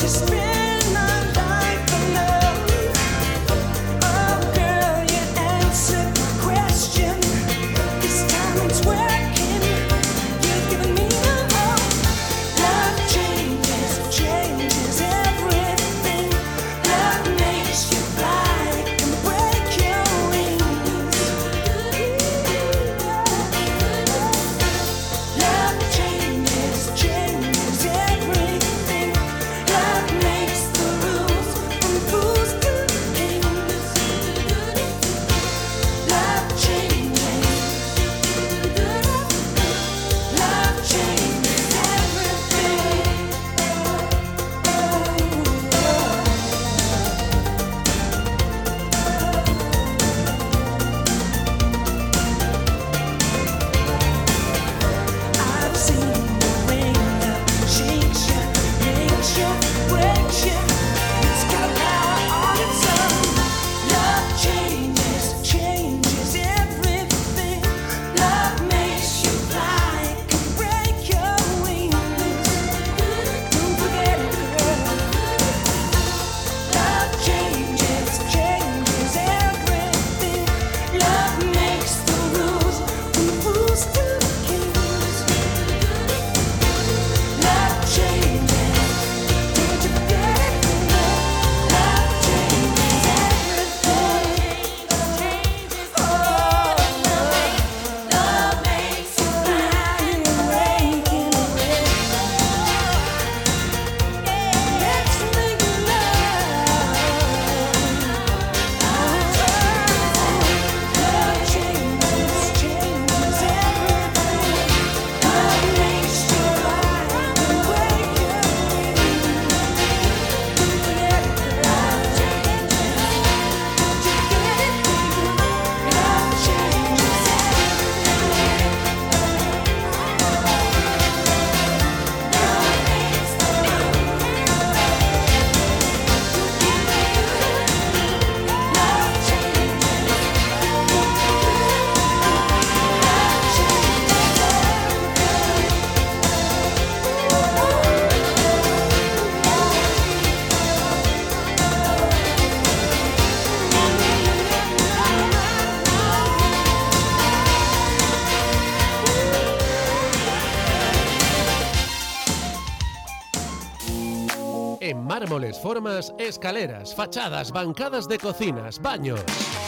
En mármoles, formas, escaleras, fachadas, bancadas de cocinas, baños.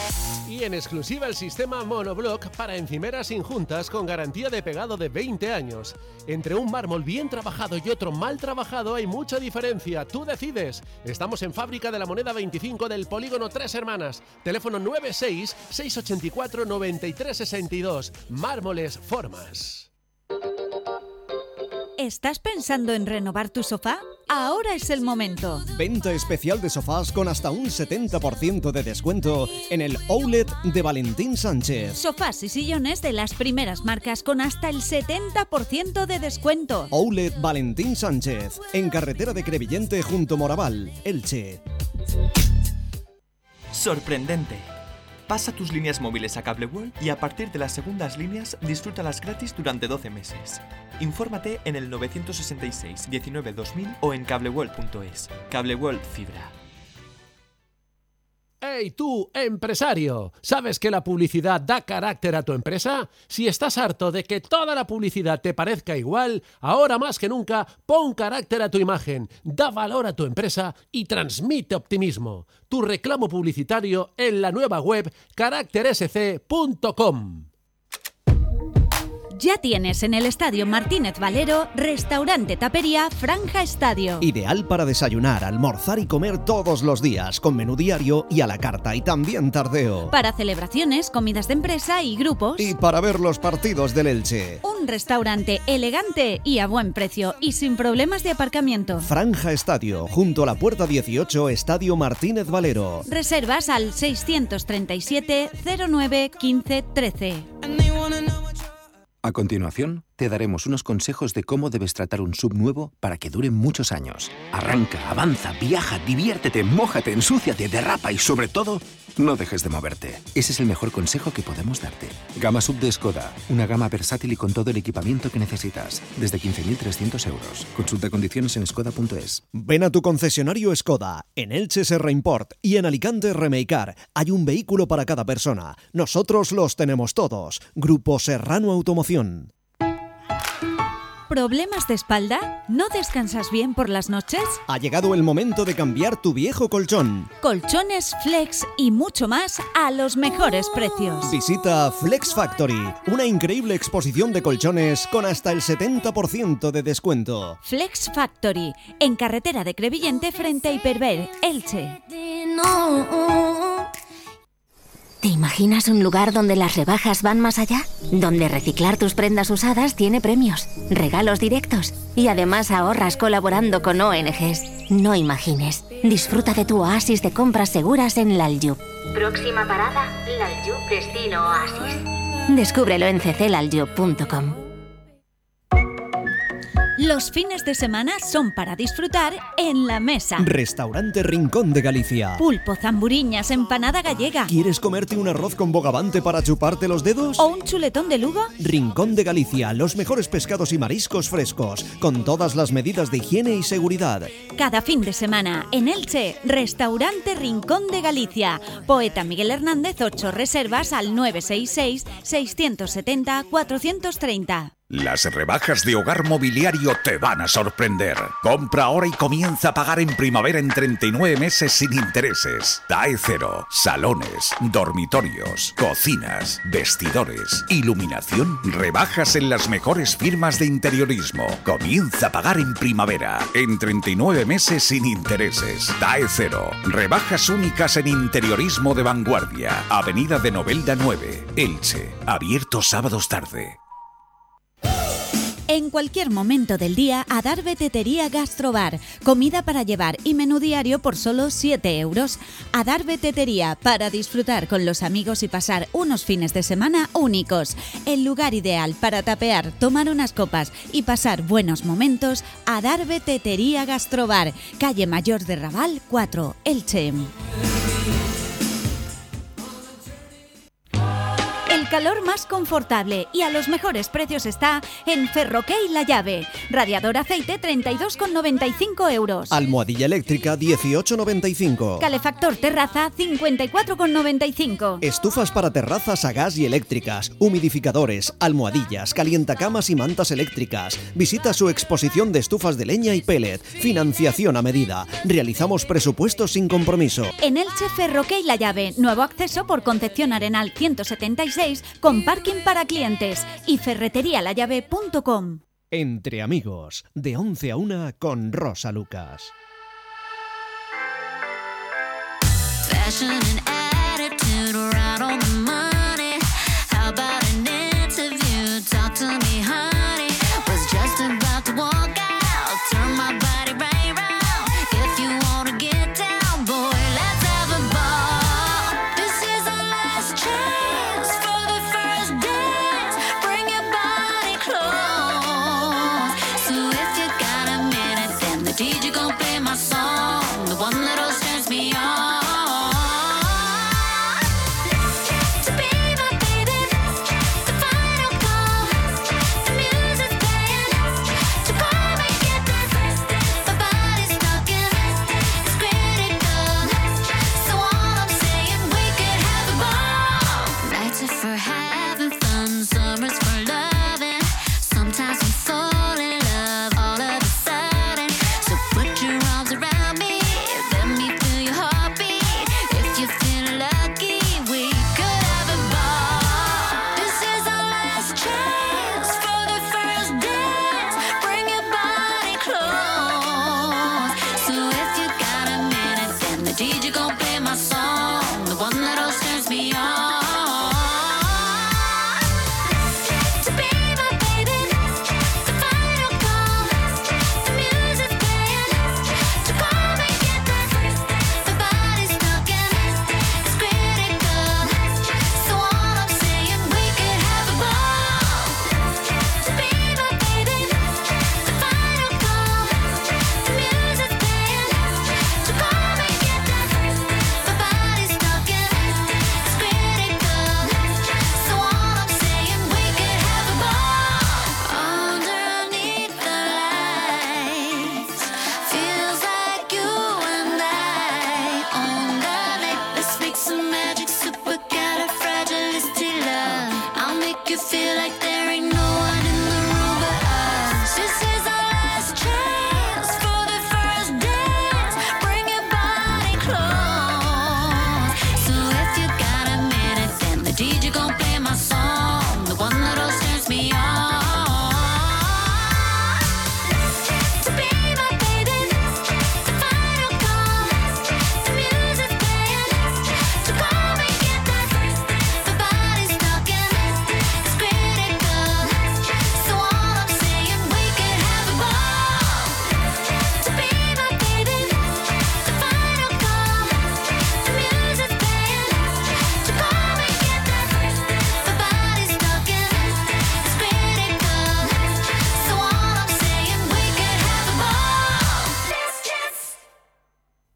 Y en exclusiva el sistema Monoblock para encimeras injuntas con garantía de pegado de veinte años. Entre un mármol bien trabajado y otro mal trabajado hay mucha diferencia. Tú decides. Estamos en Fábrica de la Moneda veinticinco del Polígono Tres Hermanas. Teléfono nueve seis, seis ocho cuatro, nueve tres seis dos. Mármoles Formas. ¿Estás pensando en renovar tu sofá? Ahora es el momento. Venta especial de sofás con hasta un setenta por ciento de descuento en el Outlet de Valentín Sánchez. Sofás y sillones de las primeras marcas con hasta el setenta por ciento de descuento. Outlet Valentín Sánchez, en carretera de Crevillente junto Moraval, Elche. Sorprendente. Pasa tus líneas móviles a Cableworld y a partir de las segundas líneas disfrútalas gratis durante doce meses. Infórmate en el nueve seis seis, diecinueve, dos mil o en cableworld punto es. Cableworld Fibra. ¡Hey tú, empresario! ¿Sabes que la publicidad da carácter a tu empresa? Si estás harto de que toda la publicidad te parezca igual, ahora más que nunca, pon carácter a tu imagen, da valor a tu empresa y transmite optimismo. Tu reclamo publicitario en la nueva web carácter s c punto com. Ya tienes en el Estadio Martínez Valero restaurante tapería Franja Estadio. Ideal para desayunar, almorzar y comer todos los días, con menú diario y a la carta y también tardeo. Para celebraciones, comidas de empresa y grupos. Y para ver los partidos del Elche. Un restaurante elegante y a buen precio y sin problemas de aparcamiento. Franja Estadio, junto a la puerta dieciocho, Estadio Martínez Valero. Reservas al seiscientos treinta y siete, cero nueve, quince, trece. A continuación, te daremos unos consejos de cómo debes tratar un S U V nuevo para que dure muchos años. Arranca, avanza, viaja, diviértete, mójate, ensúciate, derrapa y, sobre todo, No dejes de moverte. Ese es el mejor consejo que podemos darte. Gama sub de Skoda. Una gama versátil y con todo el equipamiento que necesitas. Desde quince mil trescientos euros. Consulta condiciones en skoda punto es. Ven a tu concesionario Skoda. En Elche Serra Import y en Alicante Remeicar. Hay un vehículo para cada persona. Nosotros los tenemos todos. Grupo Serrano Automoción. ¿Problemas de espalda? ¿No descansas bien por las noches? Ha llegado el momento de cambiar tu viejo colchón. Colchones, flex y mucho más a los mejores precios. Visita Flex Factory, una increíble exposición de colchones con hasta el setenta por ciento de descuento. Flex Factory, en carretera de Crevillente frente a Hiperver, Elche. ¿Te imaginas un lugar donde las rebajas van más allá? Donde reciclar tus prendas usadas tiene premios, regalos directos y además ahorras colaborando con O N Ges. No imagines. Disfruta de tu oasis de compras seguras en Lalyub. Próxima parada, Lalyub Destino Oasis. Descúbrelo en c c lalyub punto com. Los fines de semana son para disfrutar en la mesa. Restaurante Rincón de Galicia. Pulpo, zamburiñas, empanada gallega. ¿Quieres comerte un arroz con bogavante para chuparte los dedos? ¿O un chuletón de Lugo? Rincón de Galicia, los mejores pescados y mariscos frescos, con todas las medidas de higiene y seguridad. Cada fin de semana, en Elche, Restaurante Rincón de Galicia. Poeta Miguel Hernández, ocho reservas al nueve seis seis, seis siete cero, cuatro tres cero. Las rebajas de Hogar Mobiliario te van a sorprender. Compra ahora y comienza a pagar en primavera en treinta y nueve meses sin intereses. T A E cero, salones, dormitorios, cocinas, vestidores, iluminación. Rebajas en las mejores firmas de interiorismo. Comienza a pagar en primavera en treinta y nueve meses sin intereses. T A E cero, rebajas únicas en interiorismo de vanguardia. Avenida de Novelda nueve, Elche. Abierto sábados tarde. En cualquier momento del día, Adarve Tetería Gastrobar. Comida para llevar y menú diario por solo siete euros. Adarve Tetería, para disfrutar con los amigos y pasar unos fines de semana únicos. El lugar ideal para tapear, tomar unas copas y pasar buenos momentos. Adarve Tetería Gastrobar. Calle Mayor de Raval cuatro, Elche. El calor más confortable y a los mejores precios está en Ferroquey La Llave. Radiador aceite treinta y dos con noventa y cinco euros. Almohadilla eléctrica dieciocho noventa y cinco. Calefactor terraza cincuenta y cuatro con noventa y cinco. Estufas para terrazas a gas y eléctricas, humidificadores, almohadillas, calientacamas y mantas eléctricas. Visita su exposición de estufas de leña y pellet. Financiación a medida. Realizamos presupuestos sin compromiso. En Elche, Ferroquey La Llave. Nuevo acceso por Concepción Arenal ciento setenta y seis con parking para clientes y ferretería la llave punto com. Entre amigos, de once a una con Rosa Lucas. Fashion and attitude right on the money. How about an interview? Talk to me, honey. Was just about to walk out. Turn my body right round. If you wanna get down, boy, let's have a ball. This is our last chance for the first dance. Bring your body close. So if you got a minute, then the D J gon' play my song, the one that'll turns me on. Heart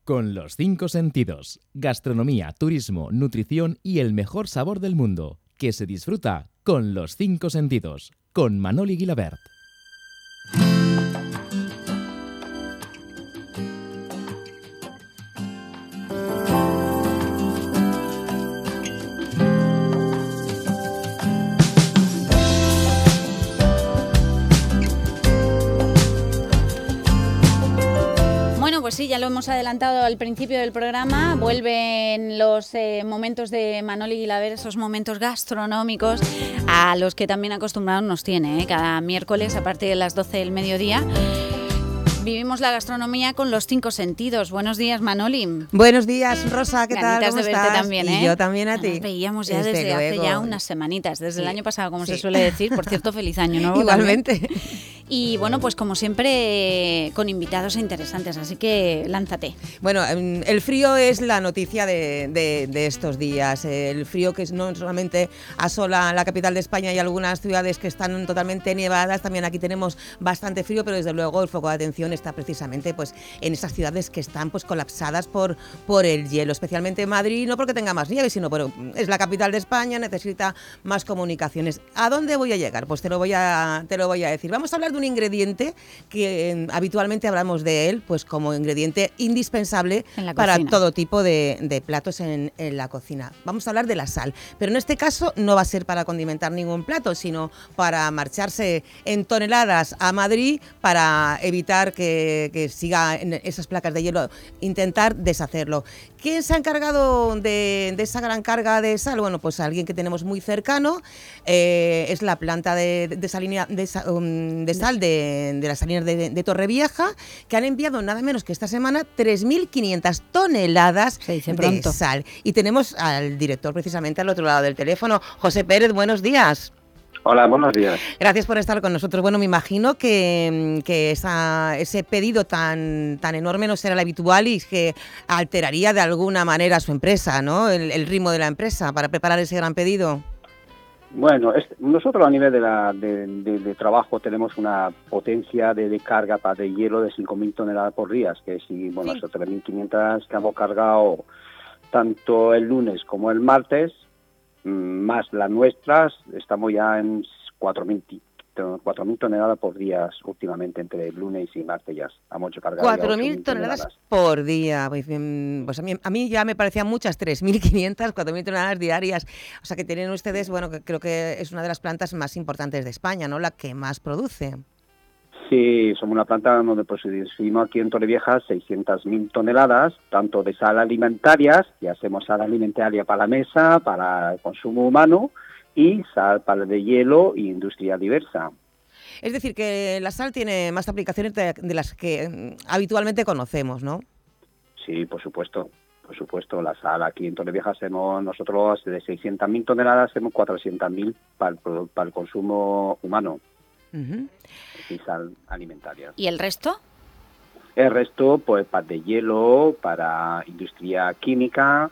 Con los cinco sentidos. Gastronomía, turismo, nutrición y el mejor sabor del mundo. Que se disfruta con los cinco sentidos. Con Manoli Guilabert. Pues sí, ya lo hemos adelantado al principio del programa, vuelven los eh, momentos de Manoli Guilabert, esos momentos gastronómicos a los que también acostumbrados nos tiene, ¿eh? Cada miércoles a partir de las doce del mediodía. Vivimos la gastronomía con los cinco sentidos. Buenos días, Manoli. Buenos días, Rosa, ¿qué tal? Ganitas ¿Cómo de verte estás? también, Y ¿eh? yo también a ti. Nos veíamos ya desde, desde luego. hace ya unas semanitas, desde Sí. el año pasado, como Sí. se suele decir. Por cierto, feliz año nuevo. Igualmente. También. Y bueno, pues como siempre, con invitados interesantes, así que lánzate. Bueno, el frío es la noticia de, de, de estos días. El frío que no solamente asola la capital de España y algunas ciudades que están totalmente nevadas, también aquí tenemos bastante frío, pero desde luego el foco de atención está precisamente pues en esas ciudades que están pues colapsadas por, por el hielo, especialmente Madrid, no porque tenga más nieve, sino porque es la capital de España, necesita más comunicaciones. ¿A dónde voy a llegar? Pues te lo voy a, te lo voy a decir. Vamos a hablar de un ingrediente que eh, habitualmente hablamos de él pues como ingrediente indispensable para cocina. todo tipo de, de platos en, en la cocina. Vamos a hablar de la sal, pero en este caso no va a ser para condimentar ningún plato, sino para marcharse en toneladas a Madrid para evitar que, que siga en esas placas de hielo, intentar deshacerlo. ¿Quién se ha encargado de, de esa gran carga de sal? Bueno, pues alguien que tenemos muy cercano, eh, es la planta de, de, salina, de, um, de sal de, de las salinas de, de Torrevieja, que han enviado nada menos que esta semana tres mil quinientas toneladas de pronto. sal. Y tenemos al director precisamente al otro lado del teléfono, José Pérez, buenos días. Hola, buenos días. Gracias por estar con nosotros. Bueno, me imagino que, que esa, ese pedido tan, tan enorme no será el habitual y que alteraría de alguna manera su empresa, ¿no? El, el ritmo de la empresa para preparar ese gran pedido. Bueno, es, nosotros a nivel de, la, de, de, de trabajo tenemos una potencia de, de carga para de hielo de cinco mil toneladas por día, que si, bueno, sí. Esos tres mil quinientas que hemos cargado tanto el lunes como el martes, más las nuestras, estamos ya en cuatro mil toneladas por día últimamente, entre lunes y martes ya hemos hecho cargar cuatro mil toneladas, toneladas por día. Pues, pues a, mí, a mí ya me parecían muchas, tres mil quinientas, cuatro mil toneladas diarias. O sea que tienen ustedes, bueno, que creo que es una de las plantas más importantes de España, ¿no? La que más produce. Sí, somos una planta donde producimos aquí en Torrevieja seiscientas mil toneladas, tanto de sal alimentaria, que hacemos sal alimentaria para la mesa, para el consumo humano, y sal para el de hielo y industria diversa. Es decir, que la sal tiene más aplicaciones de, de las que habitualmente conocemos, ¿no? Sí, por supuesto. Por supuesto, la sal aquí en Torrevieja hacemos nosotros de seiscientas mil toneladas, hacemos cuatrocientas mil para el, para el consumo humano. Uh-huh. Y sal alimentaria. ¿Y el resto? El resto, pues, para de hielo, para industria química.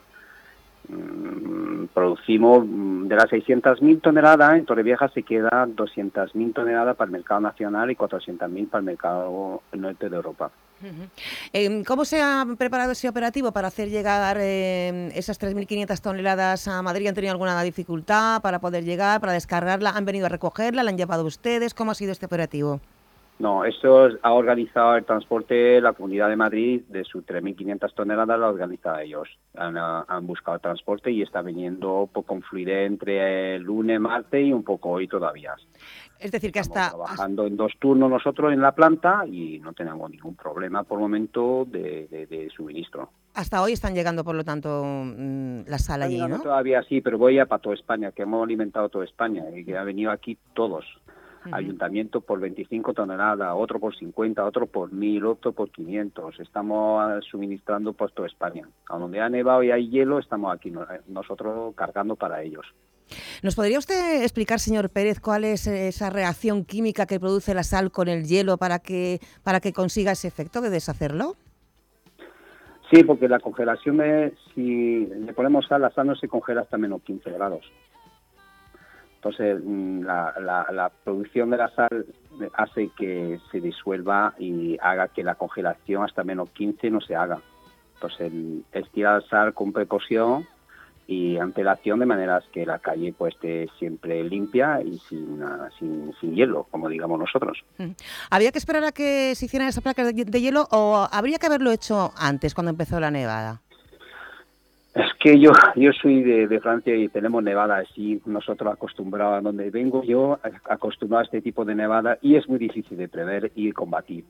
Mmm, producimos de las seiscientas mil toneladas, en Torrevieja se quedan doscientas mil toneladas para el mercado nacional y cuatrocientas mil para el mercado norte de Europa. Uh-huh. Eh, ¿Cómo se ha preparado ese operativo para hacer llegar eh, esas tres mil quinientas toneladas a Madrid? ¿Han tenido alguna dificultad para poder llegar, para descargarla? ¿Han venido a recogerla? ¿La han llevado ustedes? ¿Cómo ha sido este operativo? No, eso ha organizado el transporte, la Comunidad de Madrid, de sus tres mil quinientas toneladas la organiza ellos. Han, han buscado el transporte y está viniendo pues, con fluidez entre el lunes, martes y un poco hoy todavía. Es decir, que hasta... Estamos trabajando en dos turnos nosotros en la planta y no tenemos ningún problema por el momento de, de, de suministro. Hasta hoy están llegando, por lo tanto, la sal allí, ¿no? Todavía sí, pero voy a para toda España, que hemos alimentado toda España y que ha venido aquí todos. Uh-huh. Ayuntamiento por veinticinco toneladas, otro por cincuenta, otro por mil, otro por quinientos. Estamos suministrando por toda España. A donde ha nevado y hay hielo, estamos aquí nosotros cargando para ellos. ¿Nos podría usted explicar, señor Pérez, cuál es esa reacción química que produce la sal con el hielo para que, para que consiga ese efecto de deshacerlo? Sí, porque la congelación, de, si le ponemos sal, la sal no se congela hasta menos quince grados. Entonces, la, la, la producción de la sal hace que se disuelva y haga que la congelación hasta menos quince no se haga. pues el, el tirar sal con precaución y antelación, de maneras que la calle pues esté siempre limpia y sin, uh, sin, sin hielo, como digamos nosotros. ¿Había que esperar a que se hicieran esas placas de, de hielo o habría que haberlo hecho antes, cuando empezó la nevada? Es que yo yo soy de, de Francia y tenemos nevada así, nosotros acostumbrados, a donde vengo yo, acostumbrado a este tipo de nevada, y es muy difícil de prever y combatir.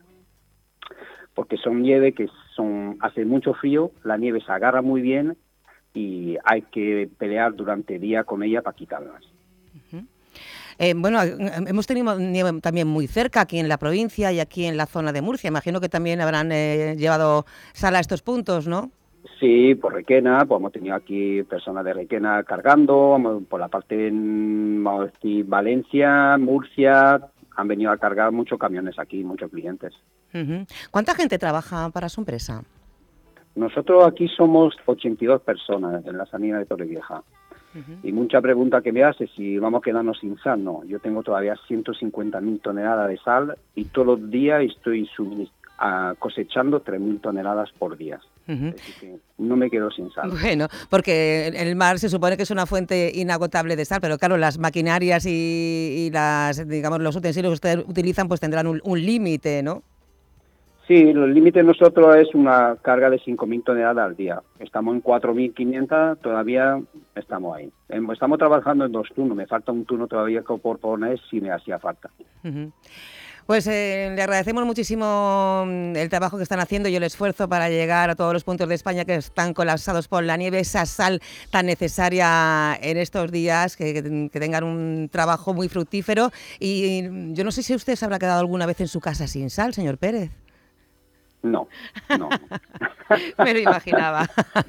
Porque son nieve que son hace mucho frío, la nieve se agarra muy bien y hay que pelear durante el día con ella para quitarlas. Uh-huh. Eh, bueno, hemos tenido nieve también muy cerca, aquí en la provincia y aquí en la zona de Murcia. Imagino que también habrán eh, llevado sal a estos puntos, ¿no? Sí, por Requena, pues hemos tenido aquí personas de Requena cargando, por la parte de vamos a decir, Valencia, Murcia, han venido a cargar muchos camiones aquí, muchos clientes. Uh-huh. ¿Cuánta gente trabaja para su empresa? Nosotros aquí somos ochenta y dos personas en la salina de Torrevieja. Uh-huh. Y mucha pregunta que me hace si vamos a quedarnos sin sal. No, yo tengo todavía ciento cincuenta mil toneladas de sal y todos los días estoy uh, cosechando tres mil toneladas por día. Uh-huh. Así que no me quedo sin sal. Bueno, porque el mar se supone que es una fuente inagotable de sal, pero claro, las maquinarias y, y las, digamos, los utensilios que ustedes utilizan pues tendrán un, un límite, ¿no? Sí, los límites nosotros es una carga de cinco mil toneladas al día. Estamos en cuatro mil quinientas, todavía estamos ahí. Estamos trabajando en dos turnos, me falta un turno todavía por poner si me hacía falta. Uh-huh. Pues eh, le agradecemos muchísimo el trabajo que están haciendo y el esfuerzo para llegar a todos los puntos de España que están colapsados por la nieve, esa sal tan necesaria en estos días, que, que, que tengan un trabajo muy fructífero. Y yo no sé si usted se habrá quedado alguna vez en su casa sin sal, señor Pérez. No, no. Me lo imaginaba.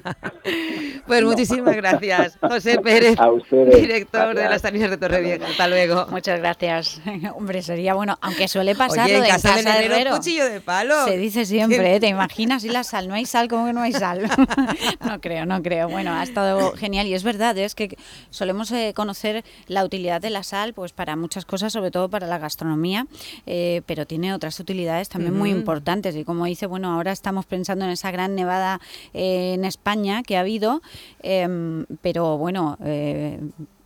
Pues no. Muchísimas gracias, José Pérez, a ustedes, director gracias. de las Salinas de Torrevieja. Hasta luego. Muchas gracias. Hombre, sería bueno, aunque suele pasar Oye, lo de en casa, casa de de herrero. Un cuchillo de palo. Se dice siempre, ¿eh? ¿Te imaginas? Y la sal, no hay sal, ¿cómo que no hay sal? No creo, no creo. Bueno, ha estado genial y es verdad, es que solemos eh, conocer la utilidad de la sal pues para muchas cosas, sobre todo para la gastronomía, eh, pero tiene otras utilidades también uh-huh. muy importantes y como dice, bueno, ahora estamos pensando en esa gran nevada eh, en España que ha habido, eh, pero bueno, eh,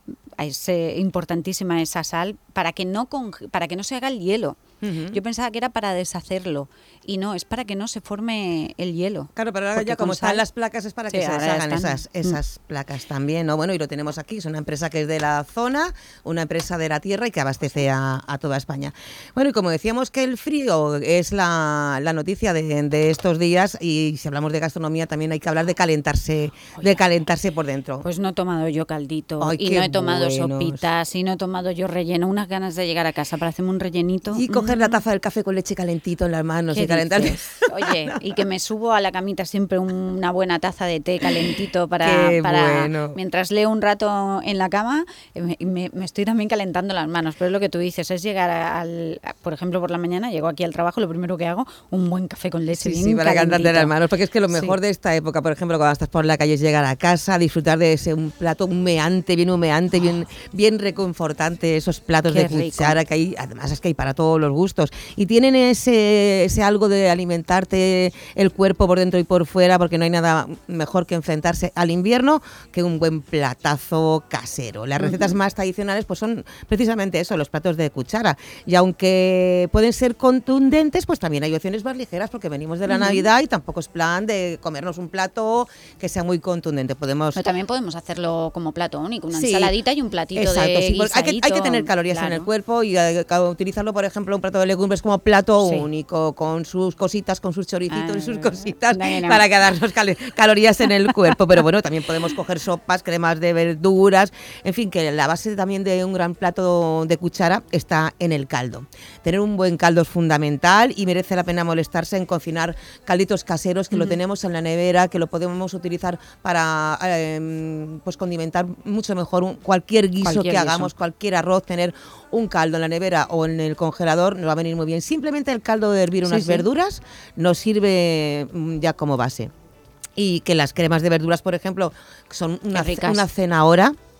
es eh, importantísima esa sal para que no conge- para que no se haga el hielo. Uh-huh. Yo pensaba que era para deshacerlo y no, es para que no se forme el hielo. Claro, pero ahora ya como sal... están las placas es para que sí, se deshagan esas, esas mm. placas también, ¿no? Bueno, y lo tenemos aquí, es una empresa que es de la zona, una empresa de la tierra y que abastece a, a toda España. Bueno, y como decíamos que el frío es la, la noticia de, de estos días y si hablamos de gastronomía también hay que hablar de calentarse, Oye, de calentarse por dentro. Pues no he tomado yo caldito Ay, y no he tomado buenos. sopitas y no he tomado yo relleno, unas ganas de llegar a casa para hacerme un rellenito. Y coger la taza del café con leche calentito en las manos y calentarse. Oye, y que me subo a la camita siempre una buena taza de té calentito para, para bueno. mientras leo un rato en la cama, me, me, me estoy también calentando las manos. Pero es lo que tú dices, es llegar al, por ejemplo, por la mañana, llego aquí al trabajo, lo primero que hago, un buen café con leche. Sí, bien sí, para calentarte las manos, porque es que lo mejor sí. de esta época, por ejemplo, cuando estás por la calle es llegar a casa, disfrutar de ese un plato humeante, bien humeante, oh. bien, bien reconfortante, esos platos Qué de cuchara rico. que hay, además es que hay para todos los gustos. Y tienen ese, ese algo de alimentarte el cuerpo por dentro y por fuera, porque no hay nada mejor que enfrentarse al invierno que un buen platazo casero. Las recetas uh-huh. más tradicionales pues son precisamente eso, los platos de cuchara. Y aunque pueden ser contundentes, pues también hay opciones más ligeras porque venimos de la uh-huh. Navidad y tampoco es plan de comernos un plato que sea muy contundente. Podemos... Pero también podemos hacerlo como plato único, una sí. ensaladita y un platito Exacto, de sí, guisadito. Hay que, hay que tener calorías claro. en el cuerpo y eh, utilizarlo, por ejemplo, un plato de legumbres como plato sí. único, con sus cositas, con sus choricitos ah, y sus cositas no, no. para quedarnos cal- calorías en el cuerpo. Pero bueno, también podemos coger sopas, cremas de verduras, en fin, que la base también de un gran plato de cuchara está en el caldo. Tener un buen caldo es fundamental y merece la pena molestarse en cocinar calditos caseros que uh-huh. lo tenemos en la nevera, que lo podemos utilizar para eh, pues condimentar mucho mejor un, cualquier guiso cualquier que guiso. hagamos, cualquier arroz, tener un caldo en la nevera o en el congelador nos va a venir muy bien. Simplemente el caldo de hervir unas sí, verduras sí. nos sirve ya como base. Y que las cremas de verduras, por ejemplo, son una, una cena ahora,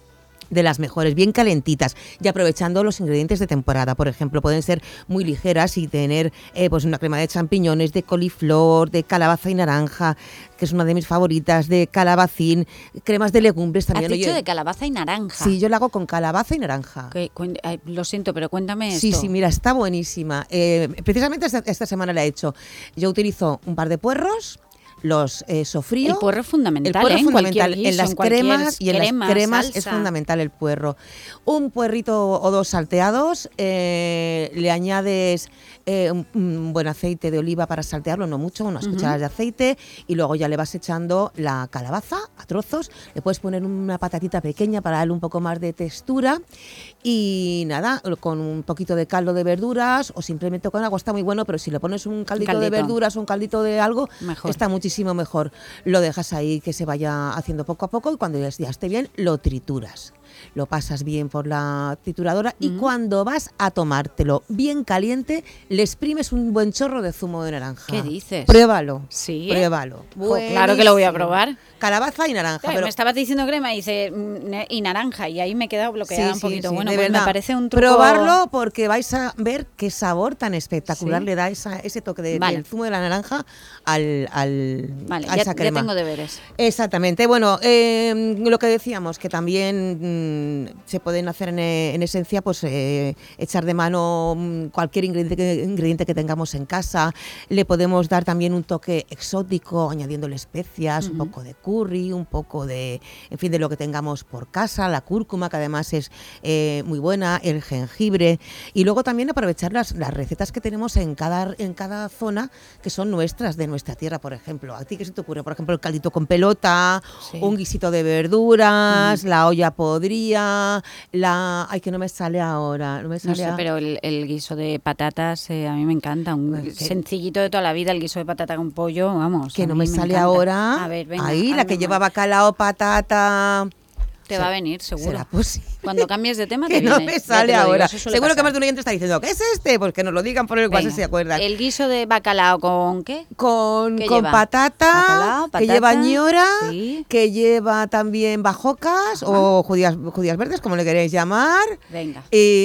de las mejores, bien calentitas y aprovechando los ingredientes de temporada. Por ejemplo, pueden ser muy ligeras y tener eh, pues una crema de champiñones, de coliflor, de calabaza y naranja, que es una de mis favoritas, de calabacín, cremas de legumbres también. Has dicho Oye, de calabaza y naranja. sí, yo la hago con calabaza y naranja. Que, cuen- ay, lo siento, pero cuéntame esto. Sí, sí, mira, está buenísima. Eh, precisamente esta, esta semana la he hecho. Yo utilizo un par de puerros, los eh, sofrío. El puerro es fundamental, El puerro ¿eh? es En fundamental. cualquier guiso, en las en cualquier cremas y en crema, las cremas es salsa. fundamental el puerro. Un puerrito o dos salteados, eh, le añades eh, un, un buen aceite de oliva para saltearlo, no mucho, unas Ujú. cucharadas de aceite, y luego ya le vas echando la calabaza a trozos, le puedes poner una patatita pequeña para darle un poco más de textura, y nada, con un poquito de caldo de verduras o simplemente con agua está muy bueno, pero si le pones un caldito, de caldito. verduras o un caldito de algo, Mejor. está muchísimo mejor. Lo dejas ahí que se vaya haciendo poco a poco y cuando ya, ya esté bien, lo trituras. Lo pasas bien por la trituradora y cuando vas a tomártelo bien caliente, le exprimes un buen chorro de zumo de naranja. ¿Qué dices? Pruébalo. Sí. Pruébalo. Jo, claro que lo voy a Buenísimo. probar. Calabaza y naranja. Claro, pero me estabas diciendo crema y dice mm, y naranja y ahí me he quedado bloqueada Sí, un sí, poquito. sí, bueno, de pues me verdad. parece un truco. Probarlo porque vais a ver qué sabor tan espectacular Sí. le da esa, ese toque de, Vale. del zumo de la naranja al, al Vale, a ya, esa ya crema. tengo deberes. Exactamente. Bueno, eh, lo que decíamos, que también mm, se pueden hacer en, eh, en esencia, pues eh, echar de mano mm, cualquier ingrediente que, ingrediente que tengamos en casa. Le podemos dar también un toque exótico, añadiéndole especias, Ujú. un poco de curry, un poco de, en fin, de lo que tengamos por casa, la cúrcuma, que además es eh, muy buena, el jengibre, y luego también aprovechar las, las recetas que tenemos en cada, en cada zona, que son nuestras, de nuestra tierra, por ejemplo. ¿A ti qué se te ocurre? Por ejemplo, el caldito con pelota, Sí. un guisito de verduras, la olla podrida, la... Ay, que no me sale ahora, no me No sale sé, a- pero el, el guiso de patatas eh, a mí me encanta. Un Bueno, que- sencillito de toda la vida, el guiso de patata con pollo, vamos. que a no mí me sale encanta. ahora. A ver, venga, Ahí, la hazme que lleva más. bacalao, patata... Te va a venir, seguro. ¿Será posible? Cuando cambies de tema, Que te no viene. me Ya sale te lo digo, ahora. eso suele Seguro que pasar. más de un oyente está diciendo, ¿qué es este? Pues que nos lo digan por el WhatsApp Venga, si se acuerdan. El guiso de bacalao con ¿qué? Con, ¿Qué con lleva? patata, Bacalao, que patata, lleva ñora, sí. que lleva también bajocas o judías, judías verdes, como le queréis llamar, Venga.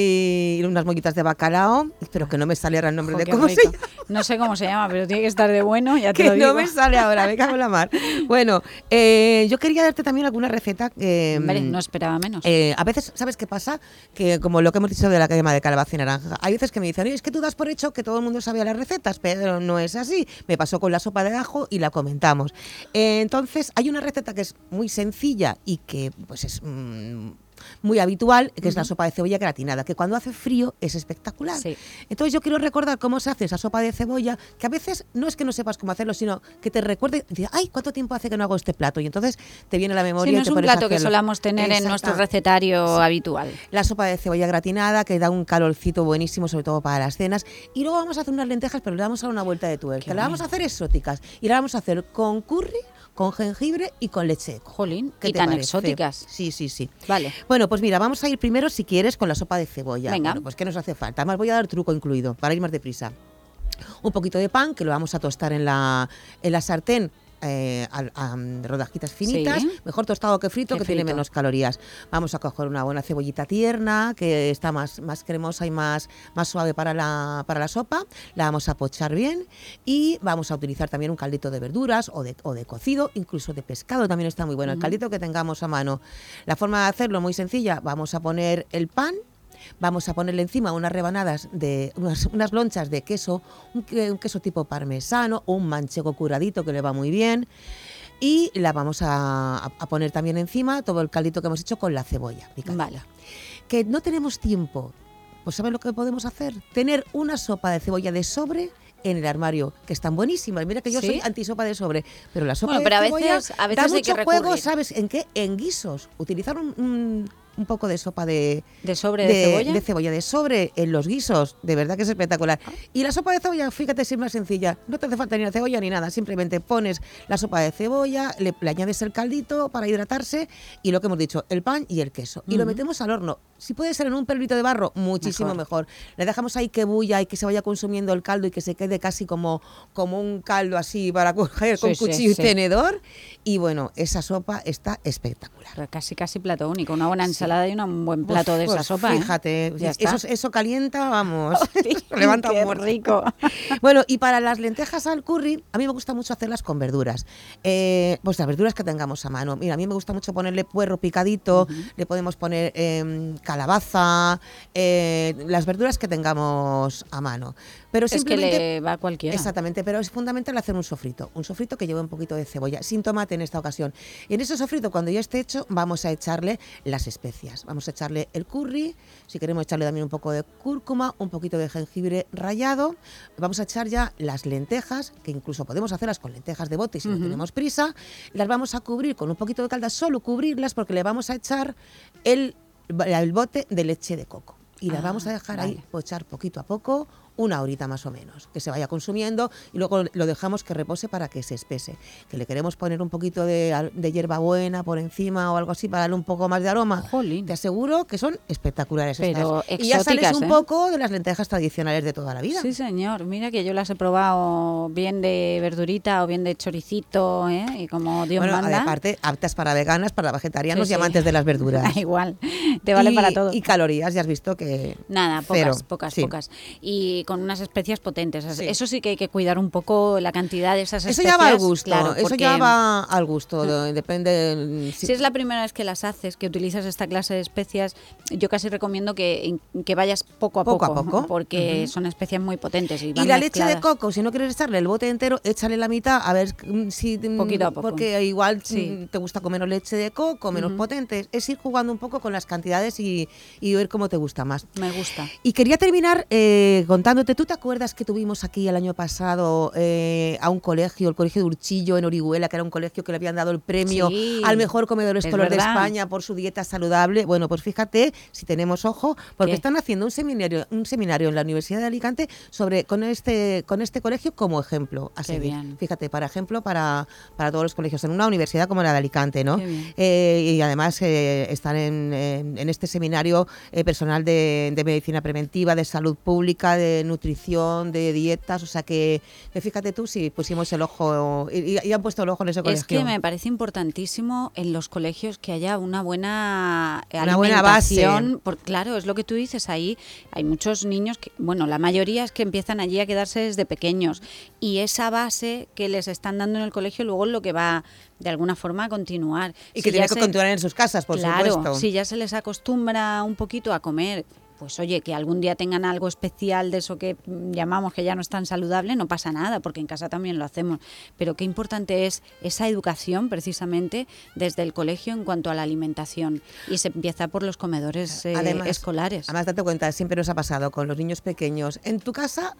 y unas mollitas de bacalao, pero que no me sale ahora el nombre Jo, de qué cómo rico. se llama. No sé cómo se llama, pero tiene que estar de bueno, ya te Que lo digo. no me sale ahora, me cago en la mar. Bueno, eh, yo quería darte también alguna receta que... Hombre, mm, no esperaba menos. Eh, a veces, ¿sabes qué pasa? Que como lo que hemos dicho de la crema de calabaza y naranja, hay veces que me dicen, oye, es que tú das por hecho que todo el mundo sabía las recetas, pero no es así. Me pasó con la sopa de ajo y la comentamos. Eh, entonces, hay una receta que es muy sencilla y que pues es mm, muy habitual, que es la Ujú. sopa de cebolla gratinada, que cuando hace frío es espectacular. Sí. Entonces yo quiero recordar cómo se hace esa sopa de cebolla, que a veces no es que no sepas cómo hacerlo, sino que te recuerde, dices, ay, ¿cuánto tiempo hace que no hago este plato? Y entonces te viene a la memoria. Sí, no y es te un pones a plato que hacerlo. solamos tener en nuestro Exacta- recetario Sí. habitual. La sopa de cebolla gratinada, que da un calorcito buenísimo, sobre todo para las cenas. Y luego vamos a hacer unas lentejas, pero le vamos a dar una vuelta de tuerca. Qué La vamos a hacer exóticas. Y la vamos a hacer con curry, con jengibre y con leche. Jolín, ¿Qué y te tan parece? exóticas. Sí, sí, sí. Vale. Bueno, pues mira, vamos a ir primero, si quieres, con la sopa de cebolla. Venga. Bueno, pues ¿qué nos hace falta? Además voy a dar truco incluido, para ir más deprisa. Un poquito de pan, que lo vamos a tostar en la, en la sartén. Eh, a, a rodajitas finitas, Sí. mejor tostado que frito, Que que tiene frito. menos calorías. Vamos a coger una buena cebollita tierna, que está más, más cremosa y más, más suave para la, para la sopa. La vamos a pochar bien y vamos a utilizar también un caldito de verduras o de, o de cocido, incluso de pescado también está muy bueno. El Ujú. caldito que tengamos a mano. La forma de hacerlo muy sencilla, vamos a poner el pan. Vamos a ponerle encima unas rebanadas de unas, unas lonchas de queso, un, que- un queso tipo parmesano o un manchego curadito que le va muy bien. Y la vamos a, a poner también encima todo el caldito que hemos hecho con la cebolla picadita. Vale. Que no tenemos tiempo. Pues ¿sabes lo que podemos hacer? Tener una sopa de cebolla de sobre en el armario, que están buenísimas. Mira que yo ¿Sí? soy antisopa de sobre, pero la sopa Bueno, de pero a cebolla veces- a veces da hay mucho que juego, recurrir. ¿sabes? ¿En qué? En guisos. Utilizar un, un- un poco de sopa de, ¿De sobre de, cebolla? de cebolla de sobre en los guisos, de verdad que es espectacular. Y la sopa de cebolla, fíjate, si es más sencilla, no te hace falta ni la cebolla ni nada, simplemente pones la sopa de cebolla, le, le añades el caldito para hidratarse y lo que hemos dicho, el pan y el queso. Y lo Ujú. metemos al horno. Si puede ser en un pelito de barro, muchísimo mejor. mejor. Le dejamos ahí que bulla y que se vaya consumiendo el caldo y que se quede casi como, como un caldo así para coger con Sí, cuchillo sí, y sí. tenedor. Y bueno, esa sopa está espectacular. Pero casi, casi plato único. Una buena ensalada y un buen plato Uf, de esa pues sopa. ¿eh? Fíjate, Ya eso, está. eso calienta, vamos, Sí, levanta qué muerto. rico. Bueno, y para las lentejas al curry, a mí me gusta mucho hacerlas con verduras. Eh, pues las verduras que tengamos a mano. Mira, a mí me gusta mucho ponerle puerro picadito, uh-huh. le podemos poner eh, calabaza, eh, las verduras que tengamos a mano. Pero simplemente, es que le va a cualquiera. Exactamente, pero es fundamental hacer un sofrito. Un sofrito que lleve un poquito de cebolla, sin tomate en esta ocasión. Y en ese sofrito, cuando ya esté hecho, vamos a echarle las especias. Vamos a echarle el curry, si queremos echarle también un poco de cúrcuma, un poquito de jengibre rallado. Vamos a echar ya las lentejas, que incluso podemos hacerlas con lentejas de bote si uh-huh. no tenemos prisa. Las vamos a cubrir con un poquito de calda, solo cubrirlas porque le vamos a echar el, el bote de leche de coco. Y las ah, vamos a dejar vale. ahí, pues echar poquito a poco, una horita más o menos, que se vaya consumiendo y luego lo dejamos que repose para que se espese. Que le queremos poner un poquito de, de hierbabuena por encima o algo así para darle un poco más de aroma. Jolín. Te aseguro que son espectaculares. Pero estas. Y ya sales un ¿eh? poco de las lentejas tradicionales de toda la vida. Sí, señor. Mira que yo las he probado bien de verdurita o bien de choricito, ¿eh? Y como Dios bueno, manda. Aparte, aptas para veganas, para vegetarianos sí, y sí. amantes de las verduras. Igual, te vale y, para todo. Y calorías, ya has visto que... Nada, cero. pocas, pocas, sí. pocas. Y con unas especias potentes. Sí. Eso sí que hay que cuidar un poco la cantidad de esas eso especias. Eso ya va al gusto, claro, eso porque... ya va al gusto, depende... Si... si es la primera vez que las haces, que utilizas esta clase de especias, yo casi recomiendo que, que vayas poco a poco, poco, a poco. porque uh-huh. son especias muy potentes. Y, van y la mezcladas. leche de coco, si no quieres echarle el bote entero, échale la mitad, a ver si... Poquito a poco. Porque igual sí. te gusta comer leche de coco, menos uh-huh. potente. Es ir jugando un poco con las cantidades y, y ver cómo te gusta más. Me gusta. Y quería terminar eh, contándote, ¿tú te acuerdas que tuvimos aquí el año pasado eh, a un colegio, el colegio de Urchillo en Orihuela, que era un colegio que le habían dado el premio sí, al mejor comedor escolar de España por su dieta saludable? Bueno, pues fíjate, si tenemos ojo, porque ¿Qué? están haciendo un seminario, un seminario en la Universidad de Alicante sobre con este, con este colegio como ejemplo a seguir. Bien. Fíjate, para ejemplo para, para todos los colegios, en una universidad como la de Alicante, ¿no? Eh, y además eh, están en, en, en este seminario eh, personal de, de medicina preventiva, de salud pública, de nutrición, de dietas, o sea que, que fíjate tú si pusimos el ojo y, y han puesto el ojo en ese colegio. Es que me parece importantísimo en los colegios que haya una buena una buena base. Por, claro, es lo que tú dices, ahí hay muchos niños que, bueno, la mayoría es que empiezan allí a quedarse desde pequeños y esa base que les están dando en el colegio luego es lo que va de alguna forma a continuar. Y que si tiene que se, continuar en sus casas, por claro, supuesto. Si ya se les acostumbra un poquito a comer, pues oye, que algún día tengan algo especial de eso que llamamos que ya no es tan saludable, no pasa nada, porque en casa también lo hacemos. Pero qué importante es esa educación, precisamente, desde el colegio en cuanto a la alimentación. Y se empieza por los comedores eh, además, escolares. Además, date cuenta, siempre nos ha pasado con los niños pequeños. En tu casa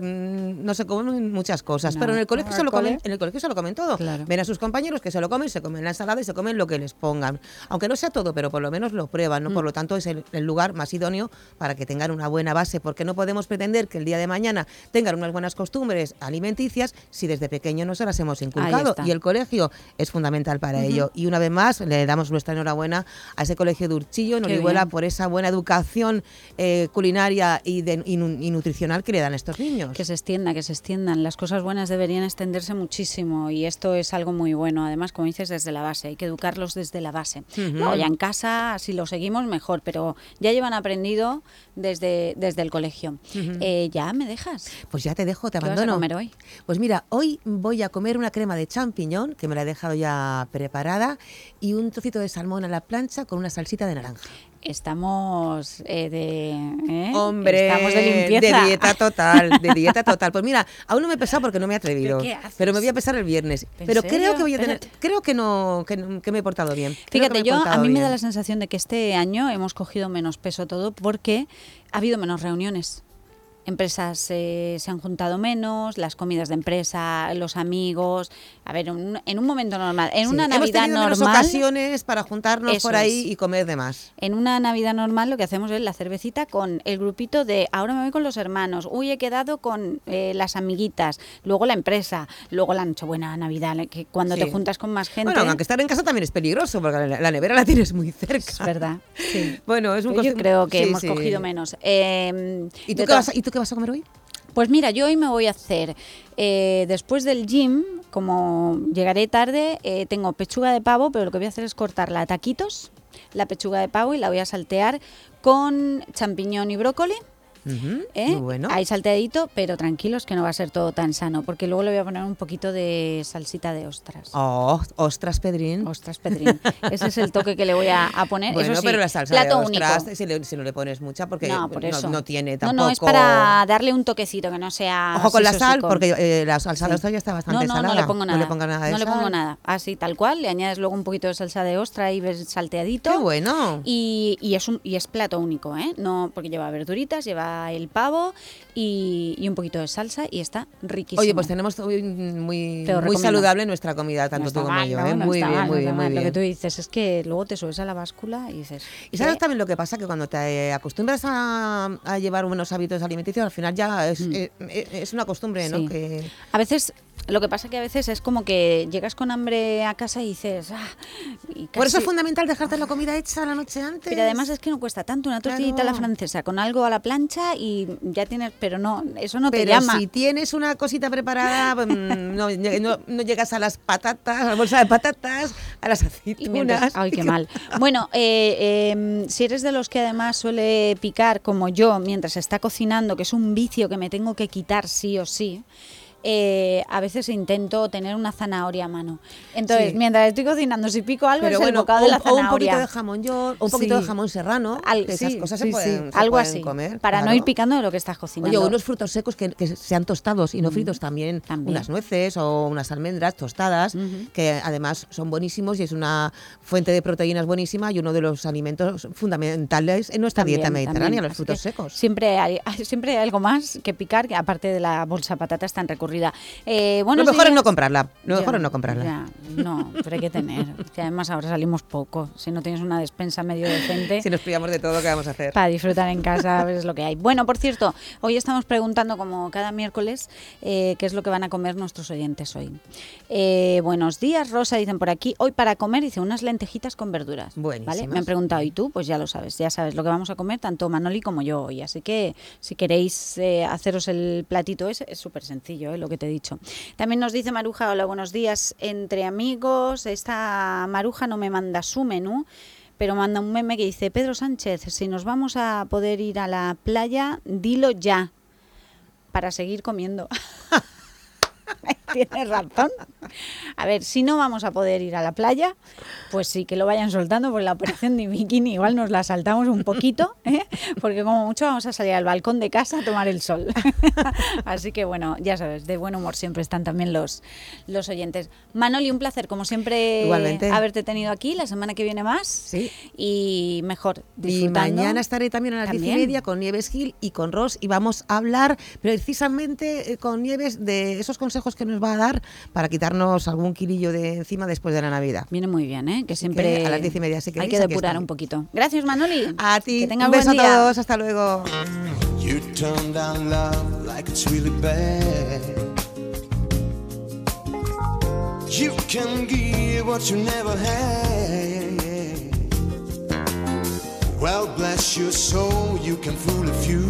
no se comen muchas cosas, no, pero en el colegio se lo comen, en el colegio se lo comen todo. Claro. Ven a sus compañeros que se lo comen, se comen la ensalada y se comen lo que les pongan. Aunque no sea todo, pero por lo menos lo prueban, ¿no? Mm. Por lo tanto, es el, el lugar más idóneo para que tengan una buena base, porque no podemos pretender que el día de mañana tengan unas buenas costumbres alimenticias si desde pequeño no se las hemos inculcado. Y el colegio es fundamental para uh-huh. ello. Y una vez más, le damos nuestra enhorabuena a ese colegio de Urchillo, en Orihuela, por esa buena educación eh, culinaria y, de, y, y nutricional que le dan a estos niños. Que se extienda, que se extiendan. Las cosas buenas deberían extenderse muchísimo y esto es algo muy bueno. Además, como dices, desde la base. Hay que educarlos desde la base. Uh-huh. No, ya en casa, si lo seguimos, mejor, pero ya llevan aprendido desde, desde el colegio. Uh-huh. Eh, ¿Ya me dejas? Pues ya te dejo, te ¿Qué abandono. vas a comer hoy? Pues mira, hoy voy a comer una crema de champiñón, que me la he dejado ya preparada, y un trocito de salmón a la plancha con una salsita de naranja. Estamos eh, de... ¿eh? Hombre, Estamos de limpieza. De dieta total, de dieta total. Pues mira, aún no me he pesado porque no me he atrevido. ¿Pero qué haces? Pero me voy a pesar el viernes. Pero serio? creo que voy a tener, Espérate. creo que no, que, que me he portado bien. Fíjate, yo a mí bien. me da la sensación de que este año hemos cogido menos peso todo porque ha habido menos reuniones. empresas eh, se han juntado menos, las comidas de empresa, los amigos. A ver, un, en un momento normal, en Sí, una hemos Navidad tenido menos normal, ocasiones para juntarnos Eso por ahí es. y comer de más. En una Navidad normal lo que hacemos es la cervecita con el grupito de ahora me voy con los hermanos, uy, he quedado con eh, las amiguitas, luego la empresa, luego la Nochebuena, Navidad, que cuando Sí. te juntas con más gente... Bueno, aunque estar en casa también es peligroso, porque la, la nevera la tienes muy cerca. Es verdad, sí. Bueno, es un Yo costum- creo que sí, hemos sí. cogido menos. Eh, ¿Y de tú, qué to- vas a, ¿Y tú qué vas a comer hoy? Pues mira, yo hoy me voy a hacer, eh, después del gym, como llegaré tarde, eh, tengo pechuga de pavo, pero lo que voy a hacer es cortarla a taquitos, la pechuga de pavo, y la voy a saltear con champiñón y brócoli. Ujú, ¿Eh? muy bueno. Ahí salteadito, pero tranquilos que no va a ser todo tan sano, porque luego le voy a poner un poquito de salsita de ostras. Oh, ostras, Pedrín. Ostras, Pedrín. Ese es el toque que le voy a, a poner. Bueno, Eso sí, pero la salsa plato de ostras, único. si, le- si no le pones mucha, porque No, por eso. no tiene No, tampoco... no, es para darle un toquecito, que no sea Ojo con la así sal, sosico. porque eh, la salsa de Sí. ostras ya está bastante no, no, salada. No le pongo nada. No le pongas nada de No le sal. pongo nada. Así, tal cual. Le añades luego un poquito de salsa de ostra y ves salteadito. ¡Qué bueno! Y, y, es un, y es plato único, ¿eh? No, porque lleva verduritas, lleva el pavo y, y un poquito de salsa y está riquísimo. Oye, pues tenemos hoy muy, Te lo muy recomiendo. saludable nuestra comida, tanto No está tú como mal, yo. no, ¿eh? no Muy está bien, mal, muy no bien, está muy mal. bien. Lo que tú dices es que luego te subes a la báscula y dices... Y sabes ¿qué? también lo que pasa, que cuando te acostumbras a, a llevar buenos hábitos alimenticios, al final ya es, eh, eh, es una costumbre, ¿no? Sí. Que... A veces, lo que pasa que a veces es como que llegas con hambre a casa y dices... Ah, y Por eso casi- es fundamental dejarte la comida hecha la noche antes. Pero además es que no cuesta tanto, una tortillita a la Claro. francesa con algo a la plancha y ya tienes... Pero no, eso no te Pero llama. si tienes una cosita preparada, mm, no, no- no llegas a las patatas, a la bolsa de patatas, a las Y mientras- aceitunas. ay, qué mal. Bueno, eh, eh, si eres de los que además suele picar como yo mientras está cocinando, que es un vicio que me tengo que quitar sí o sí, eh, a veces intento tener una zanahoria a mano. Entonces, Sí. mientras estoy cocinando, si pico algo, Pero es el bueno, bocado o, de la o zanahoria. un poquito de jamón york, o un poquito Sí. de jamón serrano, Al- que esas sí, cosas sí, se pueden, sí. se Algo pueden así, comer. para no claro. ir picando de lo que estás cocinando. Oye, unos frutos secos que, que sean tostados y no fritos también, unas nueces o unas almendras tostadas, que además son buenísimos y es una fuente de proteínas buenísima y uno de los alimentos fundamentales en nuestra También, dieta mediterránea, también. los Así frutos que secos. Siempre hay, siempre hay algo más que picar, que aparte de la bolsa de patatas tan recurrida. Eh, Lo buenos mejor es días. no comprarla, lo Ya, mejor es no comprarla. ya, no, pero hay que tener. Que además ahora salimos poco. Si no tienes una despensa medio decente. Si nos pillamos de todo, ¿qué vamos a hacer? Para disfrutar en casa, es lo que hay. Bueno, por cierto, hoy estamos preguntando, como cada miércoles, eh, qué es lo que van a comer nuestros oyentes hoy. Eh, buenos días, Rosa, dicen por aquí. Hoy para comer, dice, unas lentejitas con verduras. ¿Vale? Buenísimas. Me han preguntado, ¿y tú? Pues ya lo sabes, ya sabes lo que vamos a comer, tanto Manoli como yo hoy. Así que si queréis eh, haceros el platito ese, es súper sencillo, eh, lo que te he dicho. También nos dice Maruja, hola, buenos días, entre amigos. Esta Maruja no me manda su menú, pero manda un meme que dice, Pedro Sánchez, si nos vamos a poder ir a la playa, dilo ya, para seguir comiendo. Tienes razón. A ver, si no vamos a poder ir a la playa, pues sí, que lo vayan soltando, porque la operación de bikini igual nos la saltamos un poquito, ¿eh? Porque como mucho vamos a salir al balcón de casa a tomar el sol. Así que bueno, ya sabes, de buen humor siempre están también los, los oyentes. Manoli, un placer, como siempre, Igualmente. haberte tenido aquí. La semana que viene más. Sí. Y mejor, Y disfrutando. mañana estaré también a las diez y También. media con Nieves Gil y con Ros y vamos a hablar precisamente eh, con Nieves de esos consejos que nos va a dar para quitarnos algún kilillo de encima después de la Navidad. Viene muy bien, ¿eh? Que Así siempre que a las diez y media, si hay queréis, que aquí depurar estoy. un poquito. Gracias, Manoli. A ti, Que tengas un beso buen a día. todos, hasta luego. You turn down love like it's really bad. You can give what you never had. Well, bless your soul, you can fool a few.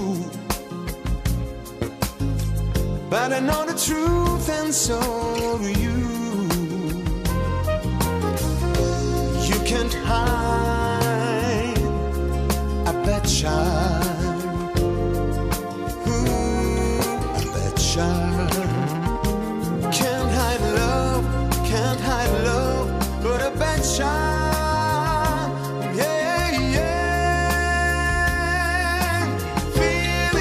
But I know the truth and so do you. You can't hide a bad child. Ooh, a bad child. Can't hide love, can't hide love, but a bad child. Yeah, yeah. Feel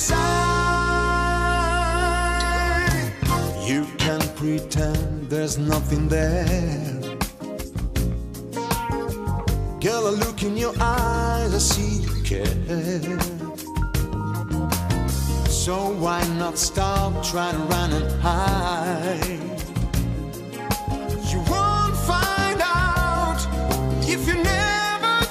inside. You can pretend there's nothing there. Girl, I look in your eyes, I see you care. So why not stop trying to run and hide? You won't find out if you never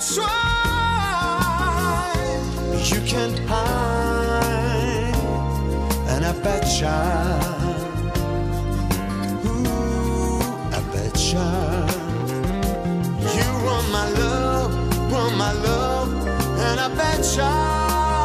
try. You can't hide, and I betcha, ooh, I betcha. You want my love, want my love, and I betcha.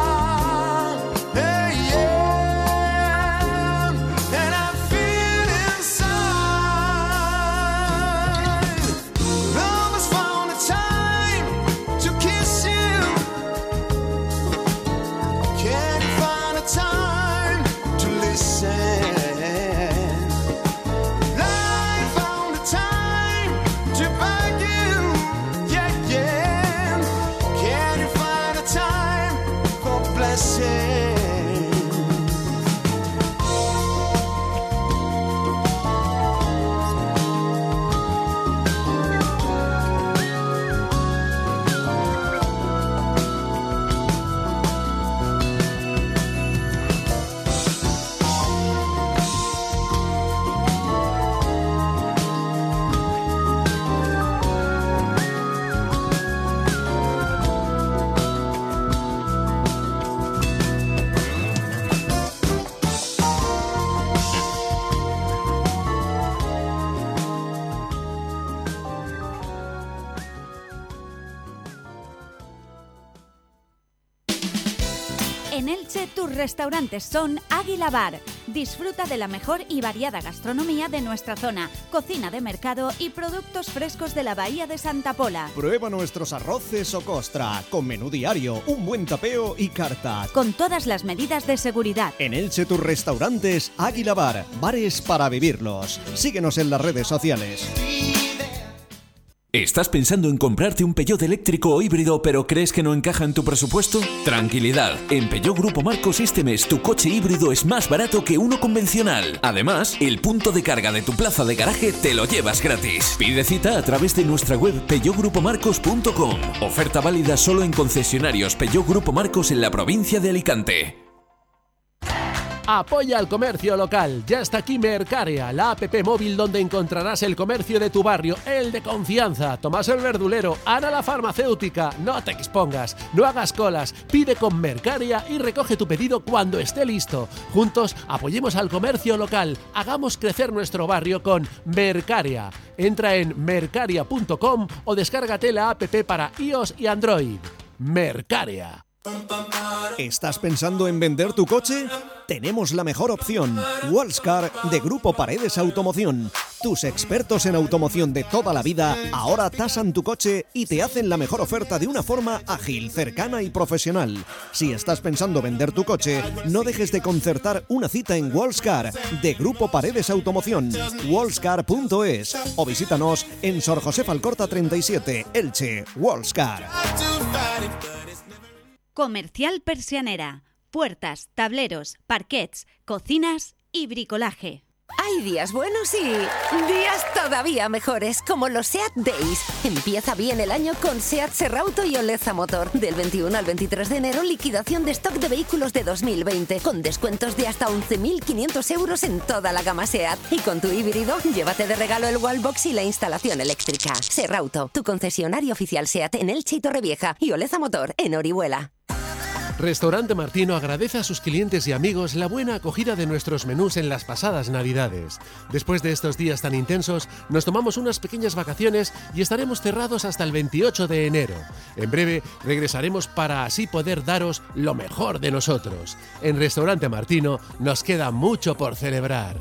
En Elche, tus restaurantes son Águila Bar. Disfruta de la mejor y variada gastronomía de nuestra zona, cocina de mercado y productos frescos de la Bahía de Santa Pola. Prueba nuestros arroces o costra, con menú diario, un buen tapeo y carta. Con todas las medidas de seguridad. En Elche, tus restaurantes Águila Bar, bares para vivirlos. Síguenos en las redes sociales. ¿Estás pensando en comprarte un Peugeot eléctrico o híbrido pero crees que no encaja en tu presupuesto? Tranquilidad, en Peugeot Grupo Marcos este mes tu coche híbrido es más barato que uno convencional. Además, el punto de carga de tu plaza de garaje te lo llevas gratis. Pide cita a través de nuestra web peugeot grupo marcos punto com. Oferta válida solo en concesionarios Peugeot Grupo Marcos en la provincia de Alicante. Apoya al comercio local. Ya está aquí Mercaria, la app móvil donde encontrarás el comercio de tu barrio, el de confianza. Tomás el verdulero, Ana la farmacéutica. No te expongas, no hagas colas. Pide con Mercaria y recoge tu pedido cuando esté listo. Juntos apoyemos al comercio local. Hagamos crecer nuestro barrio con Mercaria. Entra en mercaria punto com o descárgate la app para iOS y Android. Mercaria. ¿Estás pensando en vender tu coche? Tenemos la mejor opción. Wallscar de Grupo Paredes Automoción. Tus expertos en automoción de toda la vida ahora tasan tu coche y te hacen la mejor oferta de una forma ágil, cercana y profesional. Si estás pensando vender tu coche, no dejes de concertar una cita en Wallscar de Grupo Paredes Automoción. wallscar punto es o visítanos en Sor José Falcorta treinta y siete, Elche. Wallscar. Comercial Persianera. Puertas, tableros, parquets, cocinas y bricolaje. Hay días buenos y días todavía mejores, como los SEAT Days. Empieza bien el año con SEAT Serrauto y Oleza Motor. Del veintiuno al veintitrés de enero, liquidación de stock de vehículos de dos mil veinte, con descuentos de hasta once mil quinientos euros en toda la gama SEAT. Y con tu híbrido, llévate de regalo el wallbox y la instalación eléctrica. Serrauto, tu concesionario oficial SEAT en Elche y Torrevieja, y Oleza Motor en Orihuela. Restaurante Martino agradece a sus clientes y amigos la buena acogida de nuestros menús en las pasadas Navidades. Después de estos días tan intensos, nos tomamos unas pequeñas vacaciones y estaremos cerrados hasta el veintiocho de enero. En breve regresaremos para así poder daros lo mejor de nosotros. En Restaurante Martino nos queda mucho por celebrar.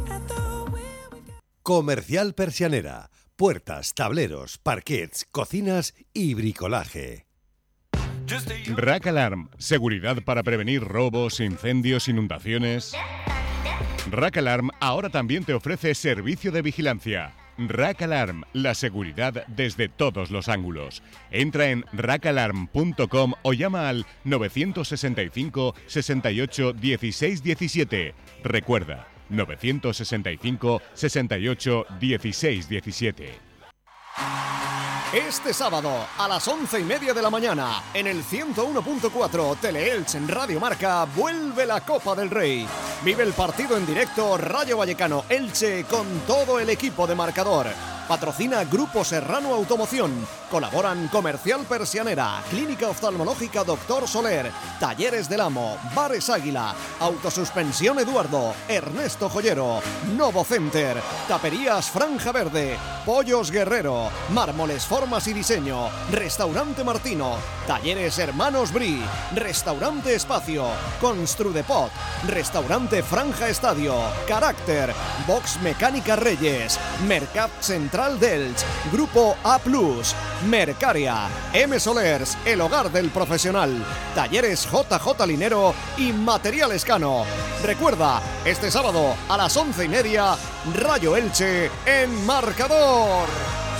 Comercial Persianera. Puertas, tableros, parquets, cocinas y bricolaje. Rack Alarm, seguridad para prevenir robos, incendios, inundaciones. Rack Alarm ahora también te ofrece servicio de vigilancia. Rack Alarm, la seguridad desde todos los ángulos. Entra en rack alarm punto com o llama al novecientos sesenta y cinco, sesenta y ocho, dieciséis diecisiete. Recuerda, novecientos sesenta y cinco, sesenta y ocho, dieciséis diecisiete. Este sábado a las once y media de la mañana en el ciento uno punto cuatro Teleelch en Radio Marca vuelve la Copa del Rey. Vive el partido en directo Rayo Vallecano Elche con todo el equipo de Marcador. Patrocina Grupo Serrano Automoción. Colaboran Comercial Persianera, Clínica Oftalmológica Doctor Soler, Talleres del Amo, Bares Águila, Autosuspensión Eduardo, Ernesto Joyero, Novo Center, Taperías Franja Verde, Pollos Guerrero, Mármoles Formas y Diseño, Restaurante Martino, Talleres Hermanos Bri, Restaurante Espacio, Construdepot, Restaurante Franja Estadio, Carácter, Box Mecánica Reyes, Mercat Central Delch, Grupo A Plus, Mercaria, M Solers, El Hogar del Profesional, Talleres J J Linero y Material Escano. Recuerda, este sábado a las once y media, Rayo Elche en Marcador.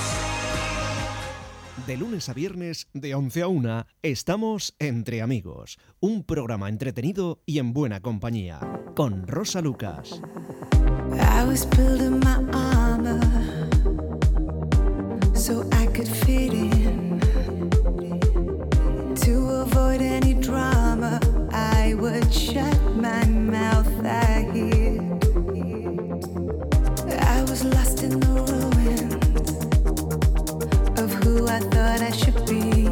De lunes a viernes, de once a una, estamos Entre Amigos, un programa entretenido y en buena compañía, con Rosa Lucas. I was building my armor so I could fit in. To avoid any drama, I would shut my mouth, I hid. I was lost in the ruins of who I thought I should be.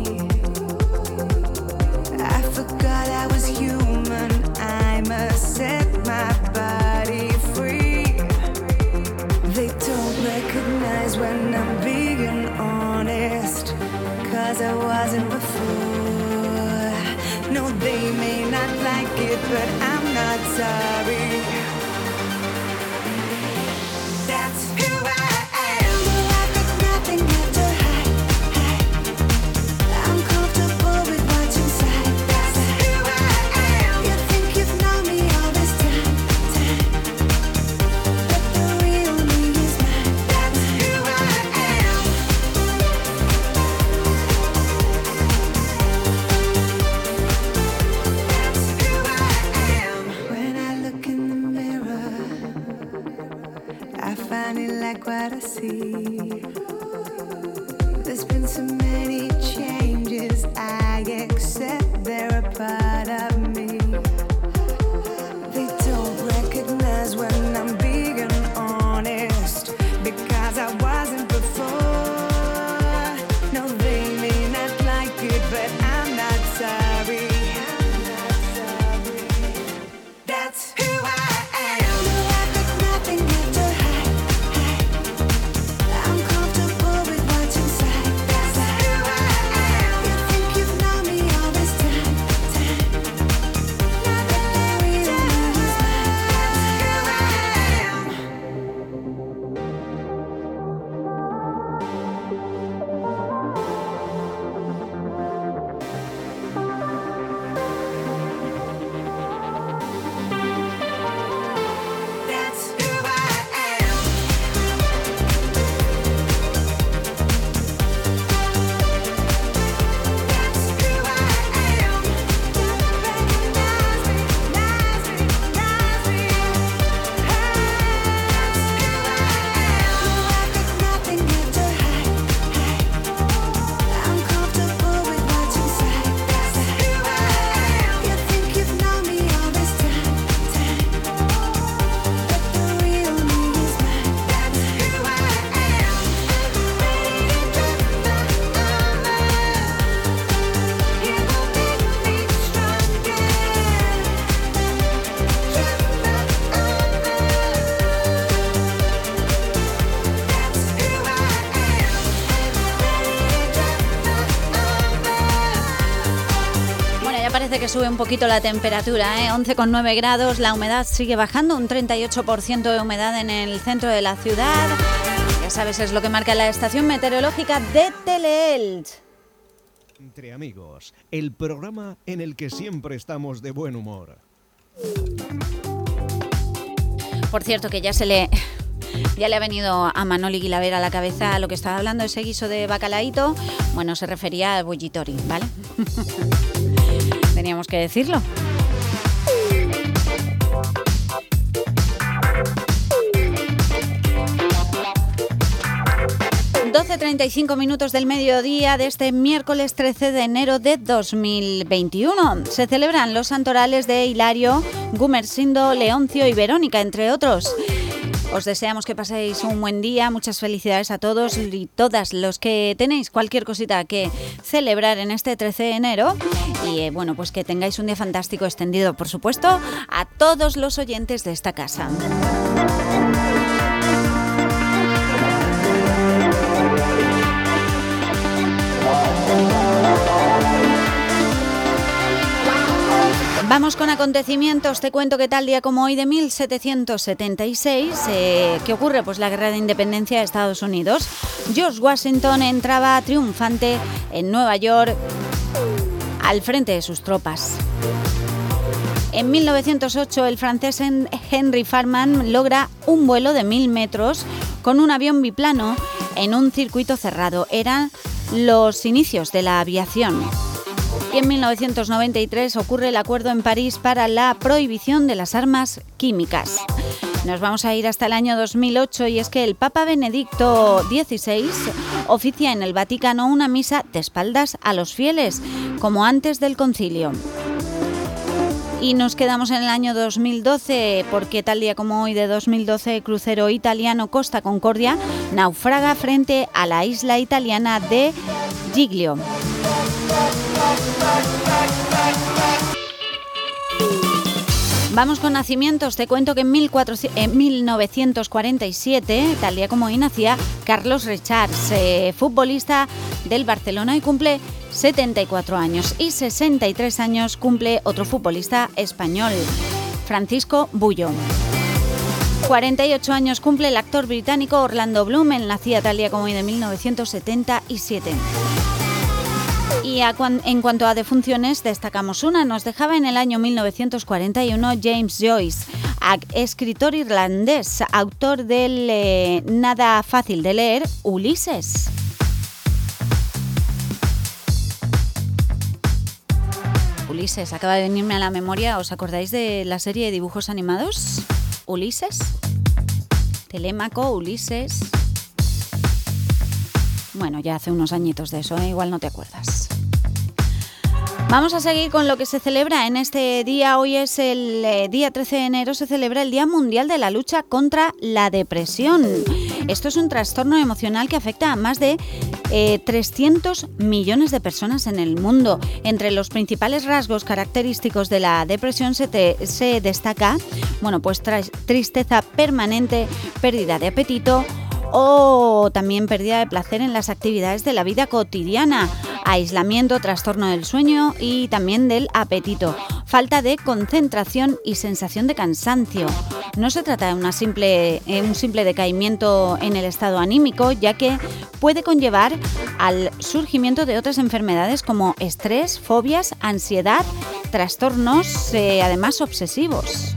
I forgot I was human, I must set my body free. They don't recognize when I'm being honest, 'cause I wasn't before. No, they may not like it, but I'm not sorry. That's who I am. I've got nothing left to hide, hide. I'm comfortable with what's inside. That's who I am. You think you've known me all this time, time. But the real me is mine. That's who I am. That's who I am. When I look in the mirror, I finally like what I see. There's been so many changes, I accept they're a part of me. They don't recognize when I'm being honest, because I wasn't before. No, they may not like it, but I'm not sorry. That's who I am. I've got nothing left to hide, hide. I'm comfortable with what's inside. That's who I am. You think you've known me all this time, time. Now that the real me is mine. That's who I am. That's who I am. That's who I am. Recognize me, recognize me, recognize me. That's who I am. I've got nothing left to hide, hide. I'm comfortable with what's inside. That's who I am. You think you've known me all this time, time. But the real me is mine. That's who I am. Ready to drop my armor. You gon' make me stronger. Drop my armor. That's who I am. Ready to drop my armor. Bueno, ya parece que sube un poquito la temperatura, ¿eh? once coma nueve grados, la humedad sigue bajando, un treinta y ocho por ciento de humedad en el centro de la ciudad. Ya sabes, es lo que marca la estación meteorológica de Teleelch. Entre Amigos, el programa en el que siempre estamos de buen humor. Por cierto, que ya se le ya le ha venido a Manoli Guilaber a la cabeza lo que estaba hablando, ese guiso de bacalaíto. Bueno, se refería al bullitori, ¿vale? Teníamos que decirlo. doce treinta y cinco minutos del mediodía de este miércoles trece de enero de dos mil veintiuno. Se celebran los santorales de Hilario, Gumersindo, Leoncio y Verónica, entre otros. Os deseamos que paséis un buen día, muchas felicidades a todos y todas los que tenéis cualquier cosita que celebrar en este trece de enero y eh, bueno, pues que tengáis un día fantástico extendido, por supuesto, a todos los oyentes de esta casa. Vamos con acontecimientos. Te cuento que tal día como hoy de mil setecientos setenta y seis, eh, ¿qué ocurre? Pues la guerra de independencia de Estados Unidos. George Washington entraba triunfante en Nueva York al frente de sus tropas. En mil novecientos ocho, el francés Henry Farman logra un vuelo de mil metros con un avión biplano en un circuito cerrado. Eran los inicios de la aviación. Y en mil novecientos noventa y tres ocurre el acuerdo en París para la prohibición de las armas químicas. Nos vamos a ir hasta el año dos mil ocho y es que el Papa Benedicto dieciséis oficia en el Vaticano una misa de espaldas a los fieles, como antes del concilio. Y nos quedamos en el año dos mil doce porque tal día como hoy de dos mil doce el crucero italiano Costa Concordia naufraga frente a la isla italiana de Giglio. Vamos con nacimientos. Te cuento que en, mil novecientos cuarenta y siete, tal día como hoy, nacía Carlos Richards, eh, futbolista del Barcelona, y cumple setenta y cuatro años. Y sesenta y tres años cumple otro futbolista español, Francisco Bullo. cuarenta y ocho años cumple el actor británico Orlando Bloom. Él nacía tal día como hoy de mil novecientos setenta y siete. Y a cuan, en cuanto a defunciones, destacamos una. Nos dejaba en el año mil novecientos cuarenta y uno James Joyce, escritor irlandés, autor del eh, nada fácil de leer, Ulises. Ulises, acaba de venirme a la memoria. ¿Os acordáis de la serie de dibujos animados? Ulises, Telémaco, Ulises. Bueno, ya hace unos añitos de eso, ¿eh? Igual no te acuerdas. Vamos a seguir con lo que se celebra en este día. Hoy es el eh, día trece de enero, se celebra el Día Mundial de la Lucha contra la Depresión. Esto es un trastorno emocional que afecta a más de eh, trescientos millones de personas en el mundo. Entre los principales rasgos característicos de la depresión se, te, se destaca, bueno, pues tra- tristeza permanente, pérdida de apetito, o también pérdida de placer en las actividades de la vida cotidiana, aislamiento, trastorno del sueño y también del apetito, falta de concentración y sensación de cansancio. No se trata de una simple, un simple decaimiento en el estado anímico, ya que puede conllevar al surgimiento de otras enfermedades como estrés, fobias, ansiedad, trastornos, eh, además obsesivos.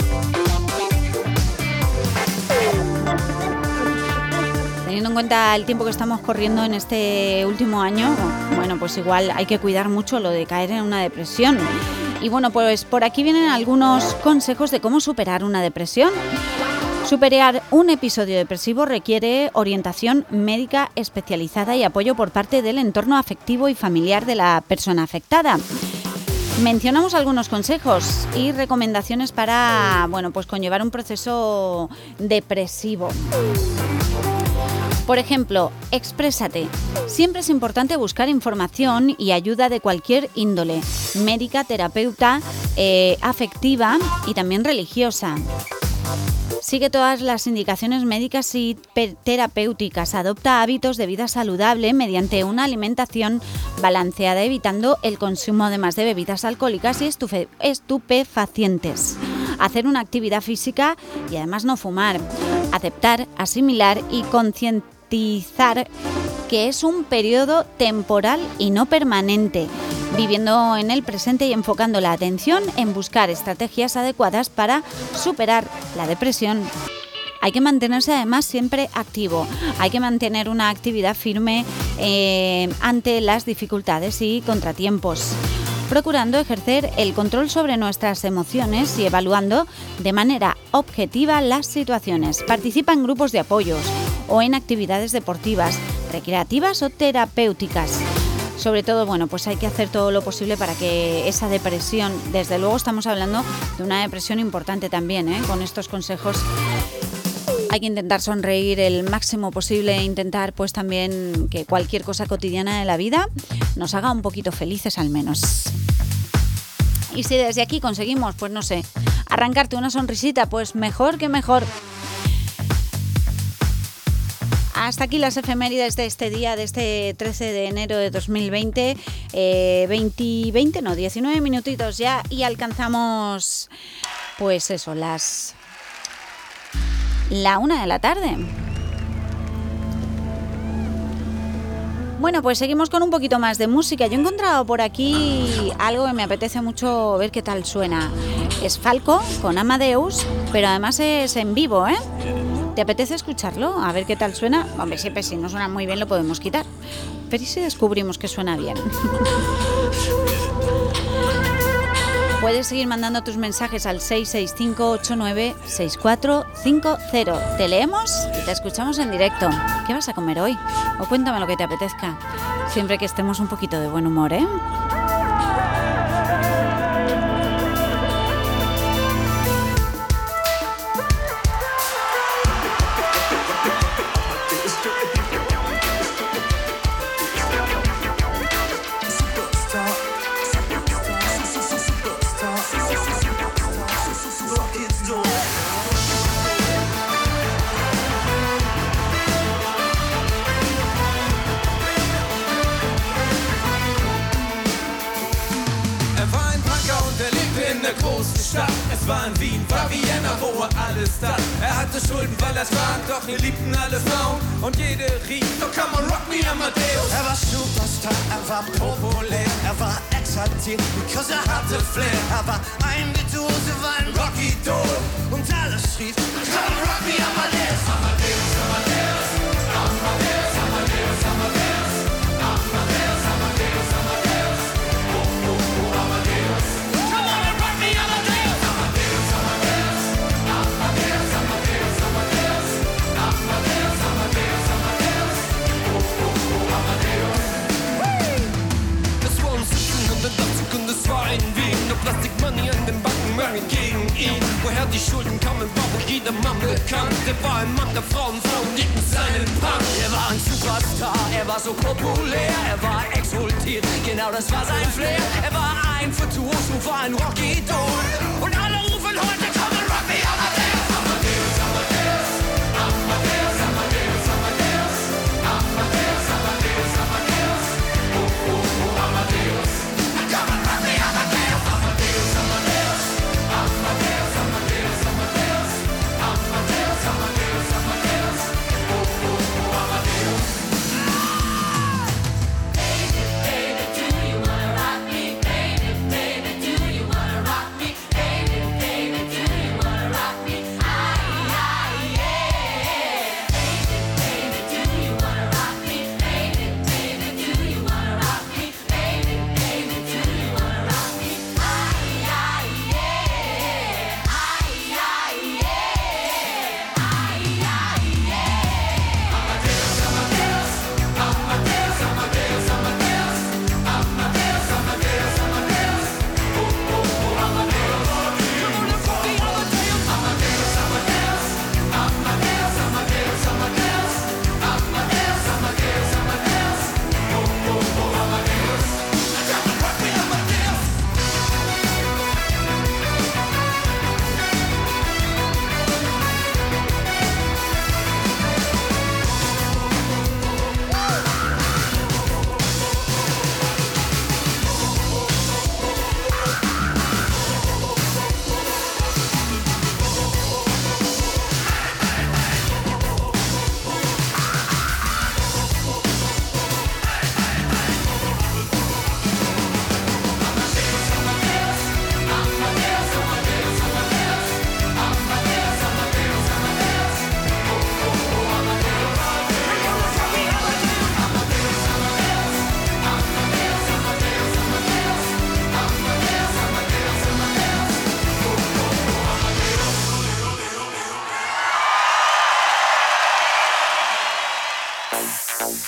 Teniendo en cuenta el tiempo que estamos corriendo en este último año, bueno, pues igual hay que cuidar mucho lo de caer en una depresión. Y bueno, pues por aquí vienen algunos consejos de cómo superar una depresión. Superar un episodio depresivo requiere orientación médica especializada y apoyo por parte del entorno afectivo y familiar de la persona afectada. Mencionamos algunos consejos y recomendaciones para, bueno, pues conllevar un proceso depresivo. Por ejemplo, exprésate. Siempre es importante buscar información y ayuda de cualquier índole, médica, terapeuta, eh, afectiva y también religiosa. Sigue todas las indicaciones médicas y terapéuticas. Adopta hábitos de vida saludable mediante una alimentación balanceada, evitando el consumo además de bebidas alcohólicas y estufe- estupefacientes. Hacer una actividad física y además no fumar. Aceptar, asimilar y concientizar que es un periodo temporal y no permanente, viviendo en el presente y enfocando la atención en buscar estrategias adecuadas para superar la depresión. Hay que mantenerse además siempre activo, hay que mantener una actividad firme eh, ante las dificultades y contratiempos, procurando ejercer el control sobre nuestras emociones y evaluando de manera objetiva las situaciones. Participa en grupos de apoyos o en actividades deportivas. recreativas o terapéuticas. Sobre todo, bueno, pues hay que hacer todo lo posible para que esa depresión, desde luego estamos hablando de una depresión importante también, ¿eh? Con estos consejos hay que intentar sonreír el máximo posible e intentar pues también que cualquier cosa cotidiana de la vida nos haga un poquito felices al menos. Y si desde aquí conseguimos, pues no sé, arrancarte una sonrisita, pues mejor que mejor. Hasta aquí las efemérides de este día, de este trece de enero de dos mil veinte. Eh, veinte, veinte, no, diecinueve minutitos ya y alcanzamos, pues eso, las... la una de la tarde. Bueno, pues seguimos con un poquito más de música. Yo he encontrado por aquí algo que me apetece mucho ver qué tal suena. Es Falco con Amadeus, pero además es en vivo, ¿eh? ¿Te apetece escucharlo? A ver qué tal suena. Hombre, siempre si no suena muy bien lo podemos quitar. Pero ¿y si descubrimos que suena bien? Puedes seguir mandando tus mensajes al seis seis cinco ocho nueve seis cuatro cinco cero. Te leemos y te escuchamos en directo. ¿Qué vas a comer hoy? O cuéntame lo que te apetezca. Siempre que estemos un poquito de buen humor, ¿eh? Es war in Wien, war Vienna, wo er alles tat. Er hatte Schulden, weil er trank, doch ihn liebten alle Frauen. Und jede rief, oh come on, rock me Amadeus. Er war Superstar, er war populär, er war exaltiert, because er hatte Flair. Er war ein Virtuose, war ein Rocky-Doll. Und alles rief, come on, rock me Amadeus. Amadeus, Amadeus, Amadeus, Amadeus, Amadeus, Amadeus, Amadeus, Amadeus, oh, oh, oh, Amadeus. Come on and rock me Amadeus. Es war in Wien, nur Plastic Money an den Backen, Murray gegen ihn. Woher die Schulden kamen, war wohl jeder Mann bekannt. Er war ein Mann der Frauen, Frauen liebten seinen Punk. Er war ein Superstar, er war so populär, er war exaltiert, genau das war sein Flair. Er war ein Virtuoso, war ein Rocky-Doll. Und alle rufen heute, komm und rock me Amadeus. Amadeus, Amadeus, Amadeus, Amadeus, Amadeus, Amadeus, Amadeus, Amadeus, oh, oh, oh, Amadeus. Come on, rock me Amadeus. Amadeus, Amadeus, Amadeus, Amadeus, Amadeus, Amadeus, Amadeus, Amadeus, oh, oh, oh, Amadeus. Baby, baby, do you wanna rock me? Baby, baby, do you wanna rock me? Baby, baby, do you wanna rock me?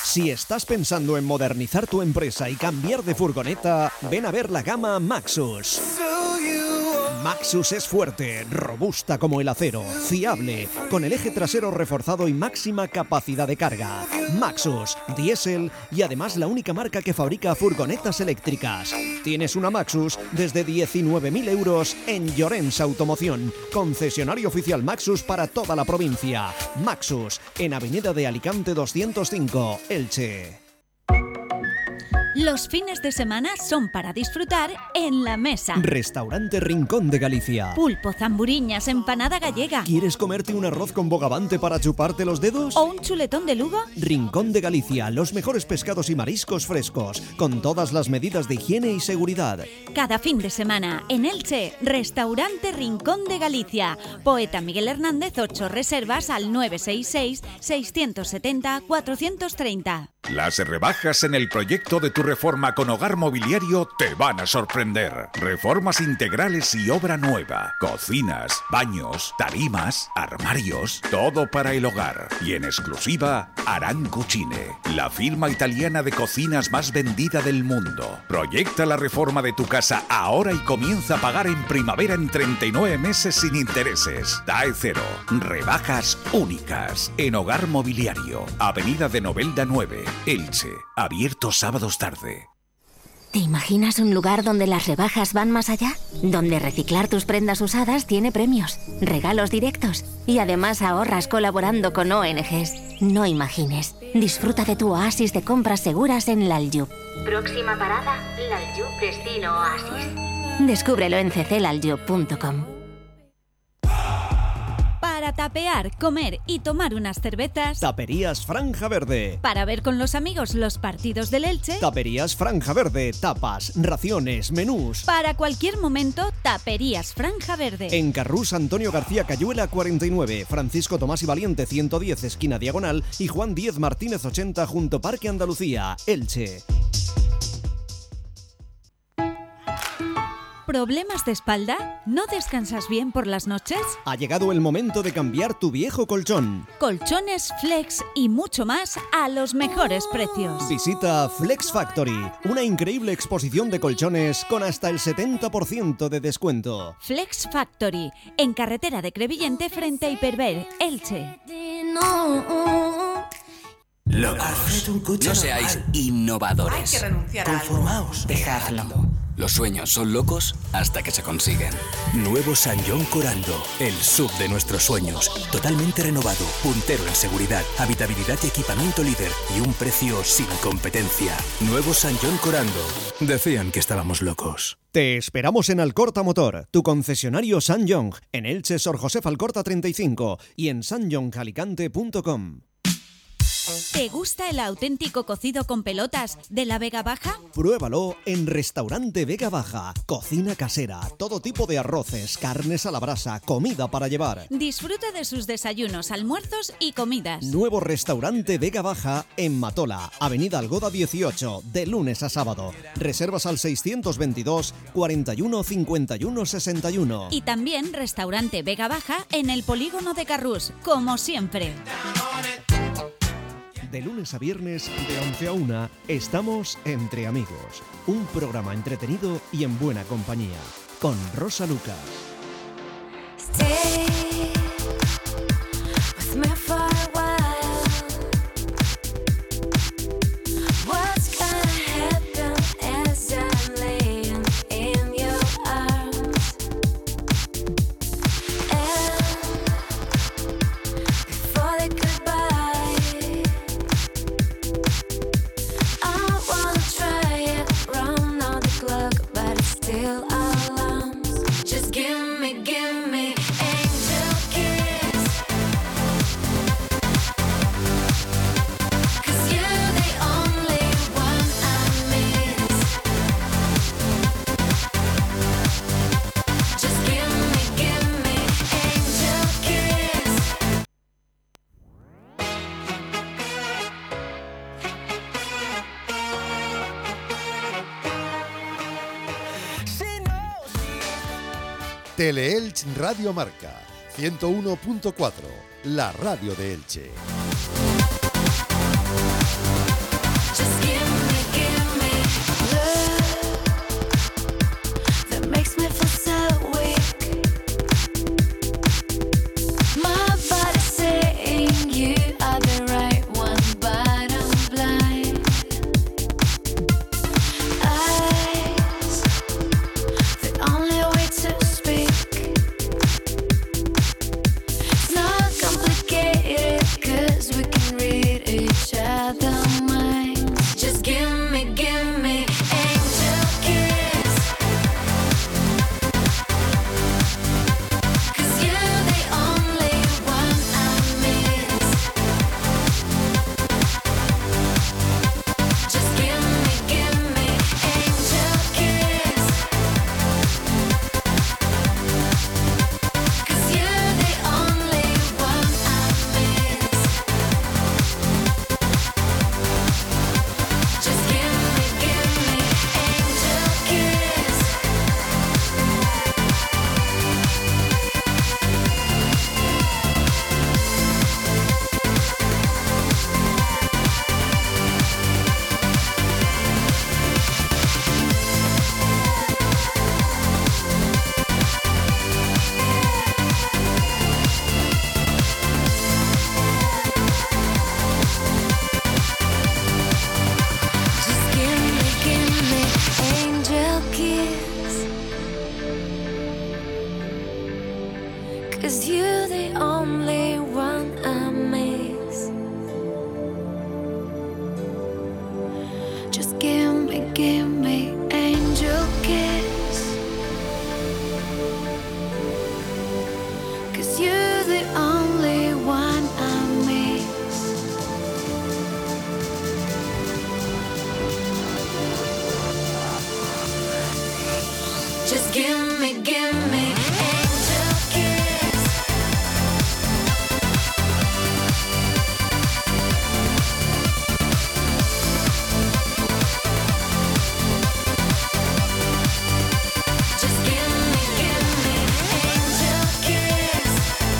Si estás pensando en modernizar tu empresa y cambiar de furgoneta, ven a ver la gama Maxus. Maxus es fuerte, robusta como el acero, fiable, con el eje trasero reforzado y máxima capacidad de carga. Maxus, diésel y además la única marca que fabrica furgonetas eléctricas. Tienes una Maxus desde diecinueve mil euros en Llorens Automoción, concesionario oficial Maxus para toda la provincia. Maxus, en Avenida de Alicante doscientos cinco, Elche. Los fines de semana son para disfrutar en la mesa. Restaurante Rincón de Galicia. Pulpo, zamburiñas, empanada gallega. ¿Quieres comerte un arroz con bogavante para chuparte los dedos? ¿O un chuletón de Lugo? Rincón de Galicia, los mejores pescados y mariscos frescos, con todas las medidas de higiene y seguridad. Cada fin de semana en Elche, Restaurante Rincón de Galicia. Poeta Miguel Hernández, ocho reservas al nueve seis seis, seis siete cero, cuatro tres cero. Las rebajas en el proyecto de tu reforma con Hogar Mobiliario te van a sorprender. Reformas integrales y obra nueva. Cocinas, baños, tarimas, armarios, todo para el hogar. Y en exclusiva, Aran Cucine, la firma italiana de cocinas más vendida del mundo. Proyecta la reforma de tu casa ahora y comienza a pagar en primavera en treinta y nueve meses sin intereses. D A E cero. Rebajas únicas en Hogar Mobiliario. Avenida de Novelda nueve. Elche, abierto sábados tarde. ¿Te imaginas un lugar donde las rebajas van más allá? Donde reciclar tus prendas usadas tiene premios, regalos directos y además ahorras colaborando con O N Ges. No imagines. Disfruta de tu oasis de compras seguras en Lalyub. Próxima parada, Lalyub Destino Oasis. Descúbrelo en c c lalyub punto com. Para tapear, comer y tomar unas cervezas. Taperías Franja Verde. Para ver con los amigos los partidos del Elche. Taperías Franja Verde. Tapas, raciones, menús. Para cualquier momento, Taperías Franja Verde. En Carrús Antonio García Cayuela cuarenta y nueve, Francisco Tomás y Valiente ciento diez esquina diagonal y Juan Diez Martínez ochenta junto Parque Andalucía, Elche. ¿Problemas de espalda? ¿No descansas bien por las noches? Ha llegado el momento de cambiar tu viejo colchón. Colchones, flex y mucho más a los mejores precios. Visita Flex Factory, una increíble exposición de colchones con hasta el setenta por ciento de descuento. Flex Factory, en carretera de Crevillente frente a Hiperver, Elche. Locos. No seáis innovadores. Hay que renunciar a algo. Conformaos. Dejadlo. Los sueños son locos hasta que se consiguen. Nuevo Sanyong Corando, el sub de nuestros sueños. Totalmente renovado, puntero en seguridad, habitabilidad y equipamiento líder y un precio sin competencia. Nuevo Sanyong Corando. Decían que estábamos locos. Te esperamos en Alcorta Motor, tu concesionario Sanyong, en Elche Sor José Alcorta treinta y cinco y en sanyong alicante punto com. ¿Te gusta el auténtico cocido con pelotas de la Vega Baja? Pruébalo en Restaurante Vega Baja. Cocina casera, todo tipo de arroces, carnes a la brasa, comida para llevar. Disfruta de sus desayunos, almuerzos y comidas. Nuevo Restaurante Vega Baja en Matola, Avenida Algoda dieciocho, de lunes a sábado. Reservas al seiscientos veintidós, cuarenta y uno, cincuenta y uno, sesenta y uno. Y también Restaurante Vega Baja en el Polígono de Carrús, como siempre. De lunes a viernes, de once a una, estamos Entre Amigos. Un programa entretenido y en buena compañía. Con Rosa Lucas. Stay with me for a while. What's gonna happen as I'm laying in your arms? And before the goodbye, I wanna try it, run on the clock, but it's still alarms. Just give me, give me angel kiss, 'cause you're the only one I miss. Just give me, give me angel kiss. Teleelch Radio Marca ciento uno punto cuatro, la radio de Elche. Just give me, give me angel kiss. 'Cause you're the only one I miss. Just give me, give me angel kiss. Just give me, give me angel kiss.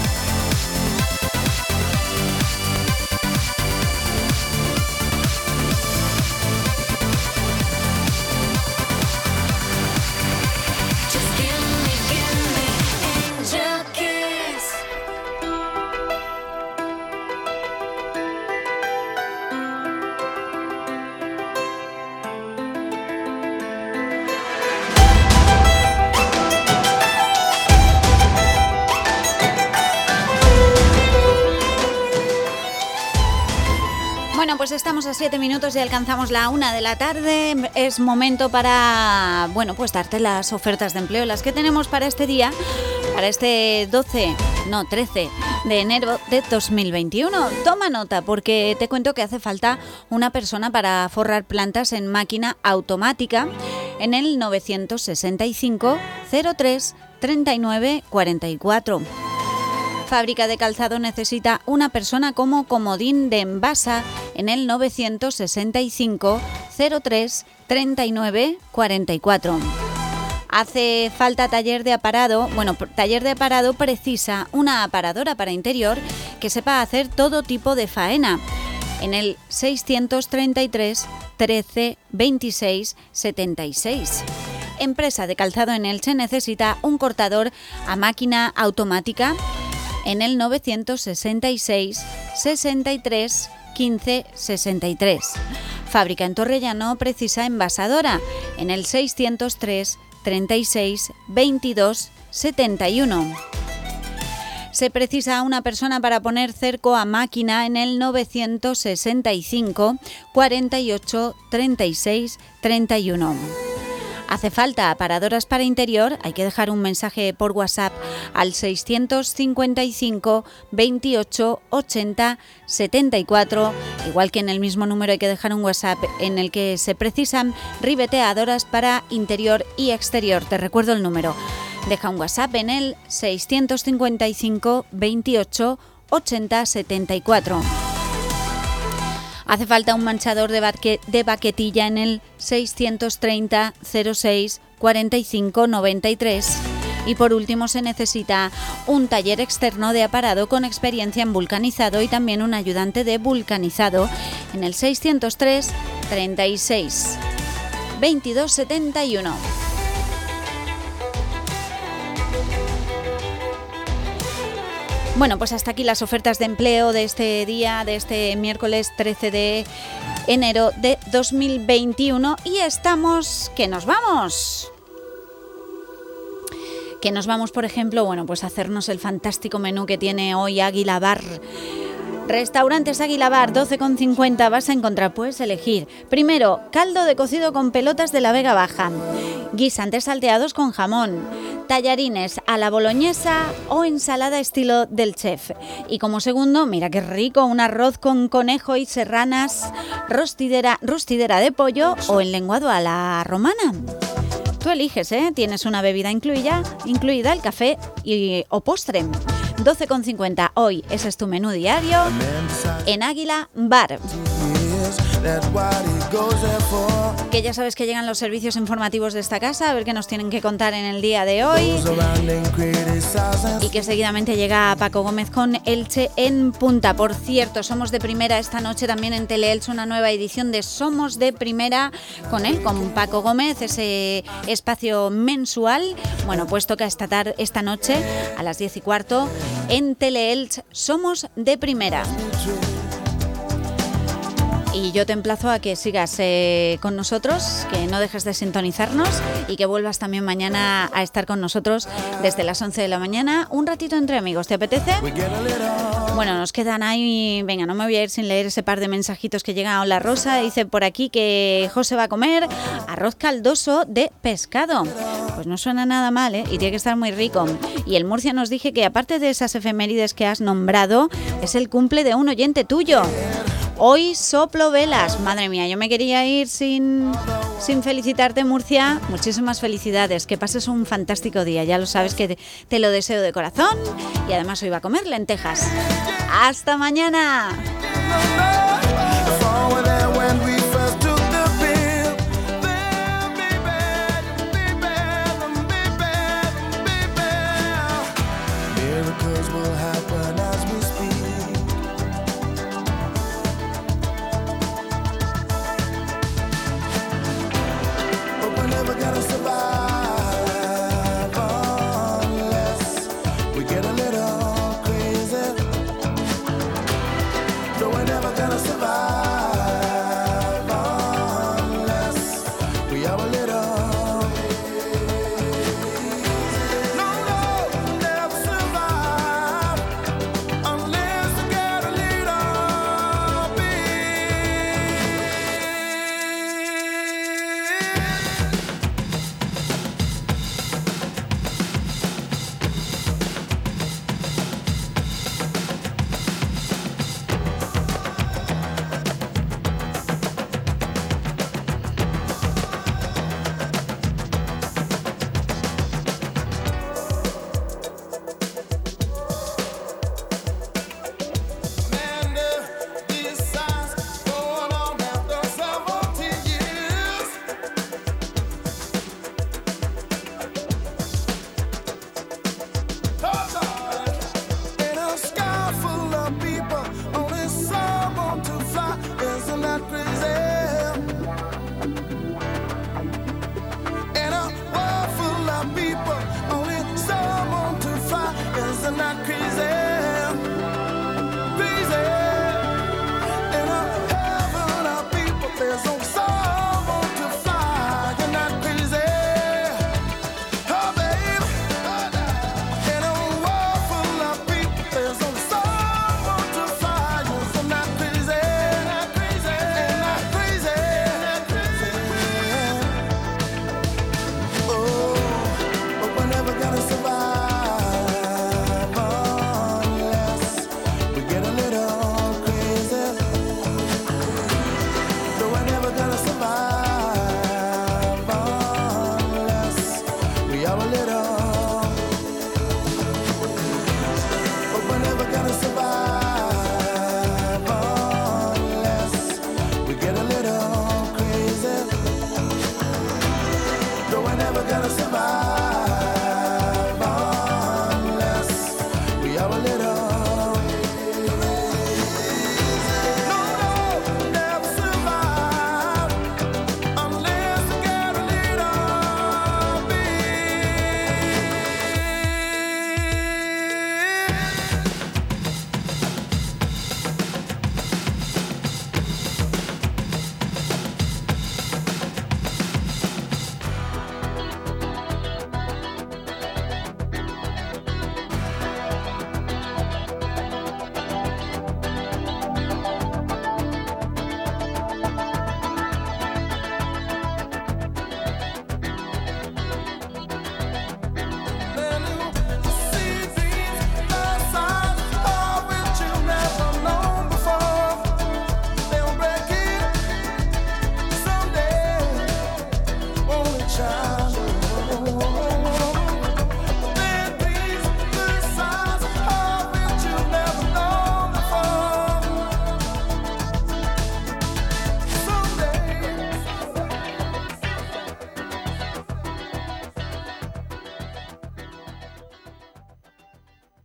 Just give me, give me angel kiss. Bueno, pues estamos a siete minutos y alcanzamos la una de la tarde. Es momento para, bueno, pues darte las ofertas de empleo, las que tenemos para este día, para este doce, no, trece de enero de dos mil veintiuno. Toma nota, porque te cuento que hace falta una persona para forrar plantas en máquina automática en el novecientos sesenta y cinco, cero tres, treinta y nueve, cuarenta y cuatro. Fábrica de calzado necesita una persona como comodín de envasa en el novecientos sesenta y cinco, cero tres, treinta y nueve, cuarenta y cuatro. Hace falta taller de aparado. Bueno, taller de aparado precisa una aparadora para interior que sepa hacer todo tipo de faena en el seiscientos treinta y tres, trece, veintiséis, setenta y seis. Empresa de calzado en Elche necesita un cortador a máquina automática en el novecientos sesenta y seis, sesenta y tres, quince, sesenta y tres. Fábrica en Torrellano precisa envasadora en el seiscientos tres, treinta y seis, veintidós, setenta y uno. Se precisa una persona para poner cerco a máquina en el novecientos sesenta y cinco, cuarenta y ocho, treinta y seis, treinta y uno. Hace falta aparadoras para interior. Hay que dejar un mensaje por WhatsApp al seiscientos cincuenta y cinco, veintiocho, ochenta, setenta y cuatro. Igual que en el mismo número hay que dejar un WhatsApp en el que se precisan ribeteadoras para interior y exterior. Te recuerdo el número. Deja un WhatsApp en el seiscientos cincuenta y cinco, veintiocho, ochenta, setenta y cuatro. Hace falta un manchador de, baque, de baquetilla en el seiscientos treinta, cero seis, cuarenta y cinco, noventa y tres. Y por último se necesita un taller externo de aparado con experiencia en vulcanizado y también un ayudante de vulcanizado en el seiscientos tres, treinta y seis, veintidós, setenta y uno. Bueno, pues hasta aquí las ofertas de empleo de este día, de este miércoles trece de enero de dos mil veintiuno. Y estamos... ¿que nos vamos? Que nos vamos, por ejemplo, bueno, pues a hacernos el fantástico menú que tiene hoy Águila Bar. Restaurantes Águila Bar, doce con cincuenta, vas a encontrar, puedes elegir. Primero, caldo de cocido con pelotas de la Vega Baja, guisantes salteados con jamón, tallarines a la boloñesa o ensalada estilo del chef. Y como segundo, mira qué rico, un arroz con conejo y serranas, rostidera, rostidera de pollo o el lenguado a la romana. Tú eliges, ¿eh? Tienes una bebida incluida, incluida el café y, o postre. doce con cincuenta, hoy ese es tu menú diario en Águila Bar. Que ya sabes que llegan los servicios informativos de esta casa, a ver qué nos tienen que contar en el día de hoy. Y que seguidamente llega Paco Gómez con Elche en Punta. Por cierto, Somos de Primera esta noche también en Teleelche, una nueva edición de Somos de Primera con él, con Paco Gómez, ese espacio mensual. Bueno, pues toca esta tarde, esta noche a las diez y cuarto en Teleelche, Somos de Primera. Y yo te emplazo a que sigas eh, con nosotros, que no dejes de sintonizarnos y que vuelvas también mañana a estar con nosotros desde las once de la mañana, un ratito entre amigos. ¿Te apetece? Bueno, nos quedan ahí, venga, no me voy a ir sin leer ese par de mensajitos que llegan a Hola Rosa. Dice por aquí que José va a comer arroz caldoso de pescado. Pues no suena nada mal, ¿eh? Y tiene que estar muy rico. Y el Murcia nos dije que aparte de esas efemérides que has nombrado, es el cumple de un oyente tuyo. Hoy soplo velas. Madre mía, yo me quería ir sin, sin felicitarte, Murcia. Muchísimas felicidades. Que pases un fantástico día. Ya lo sabes que te, te lo deseo de corazón. Y además hoy va a comer lentejas. ¡Hasta mañana!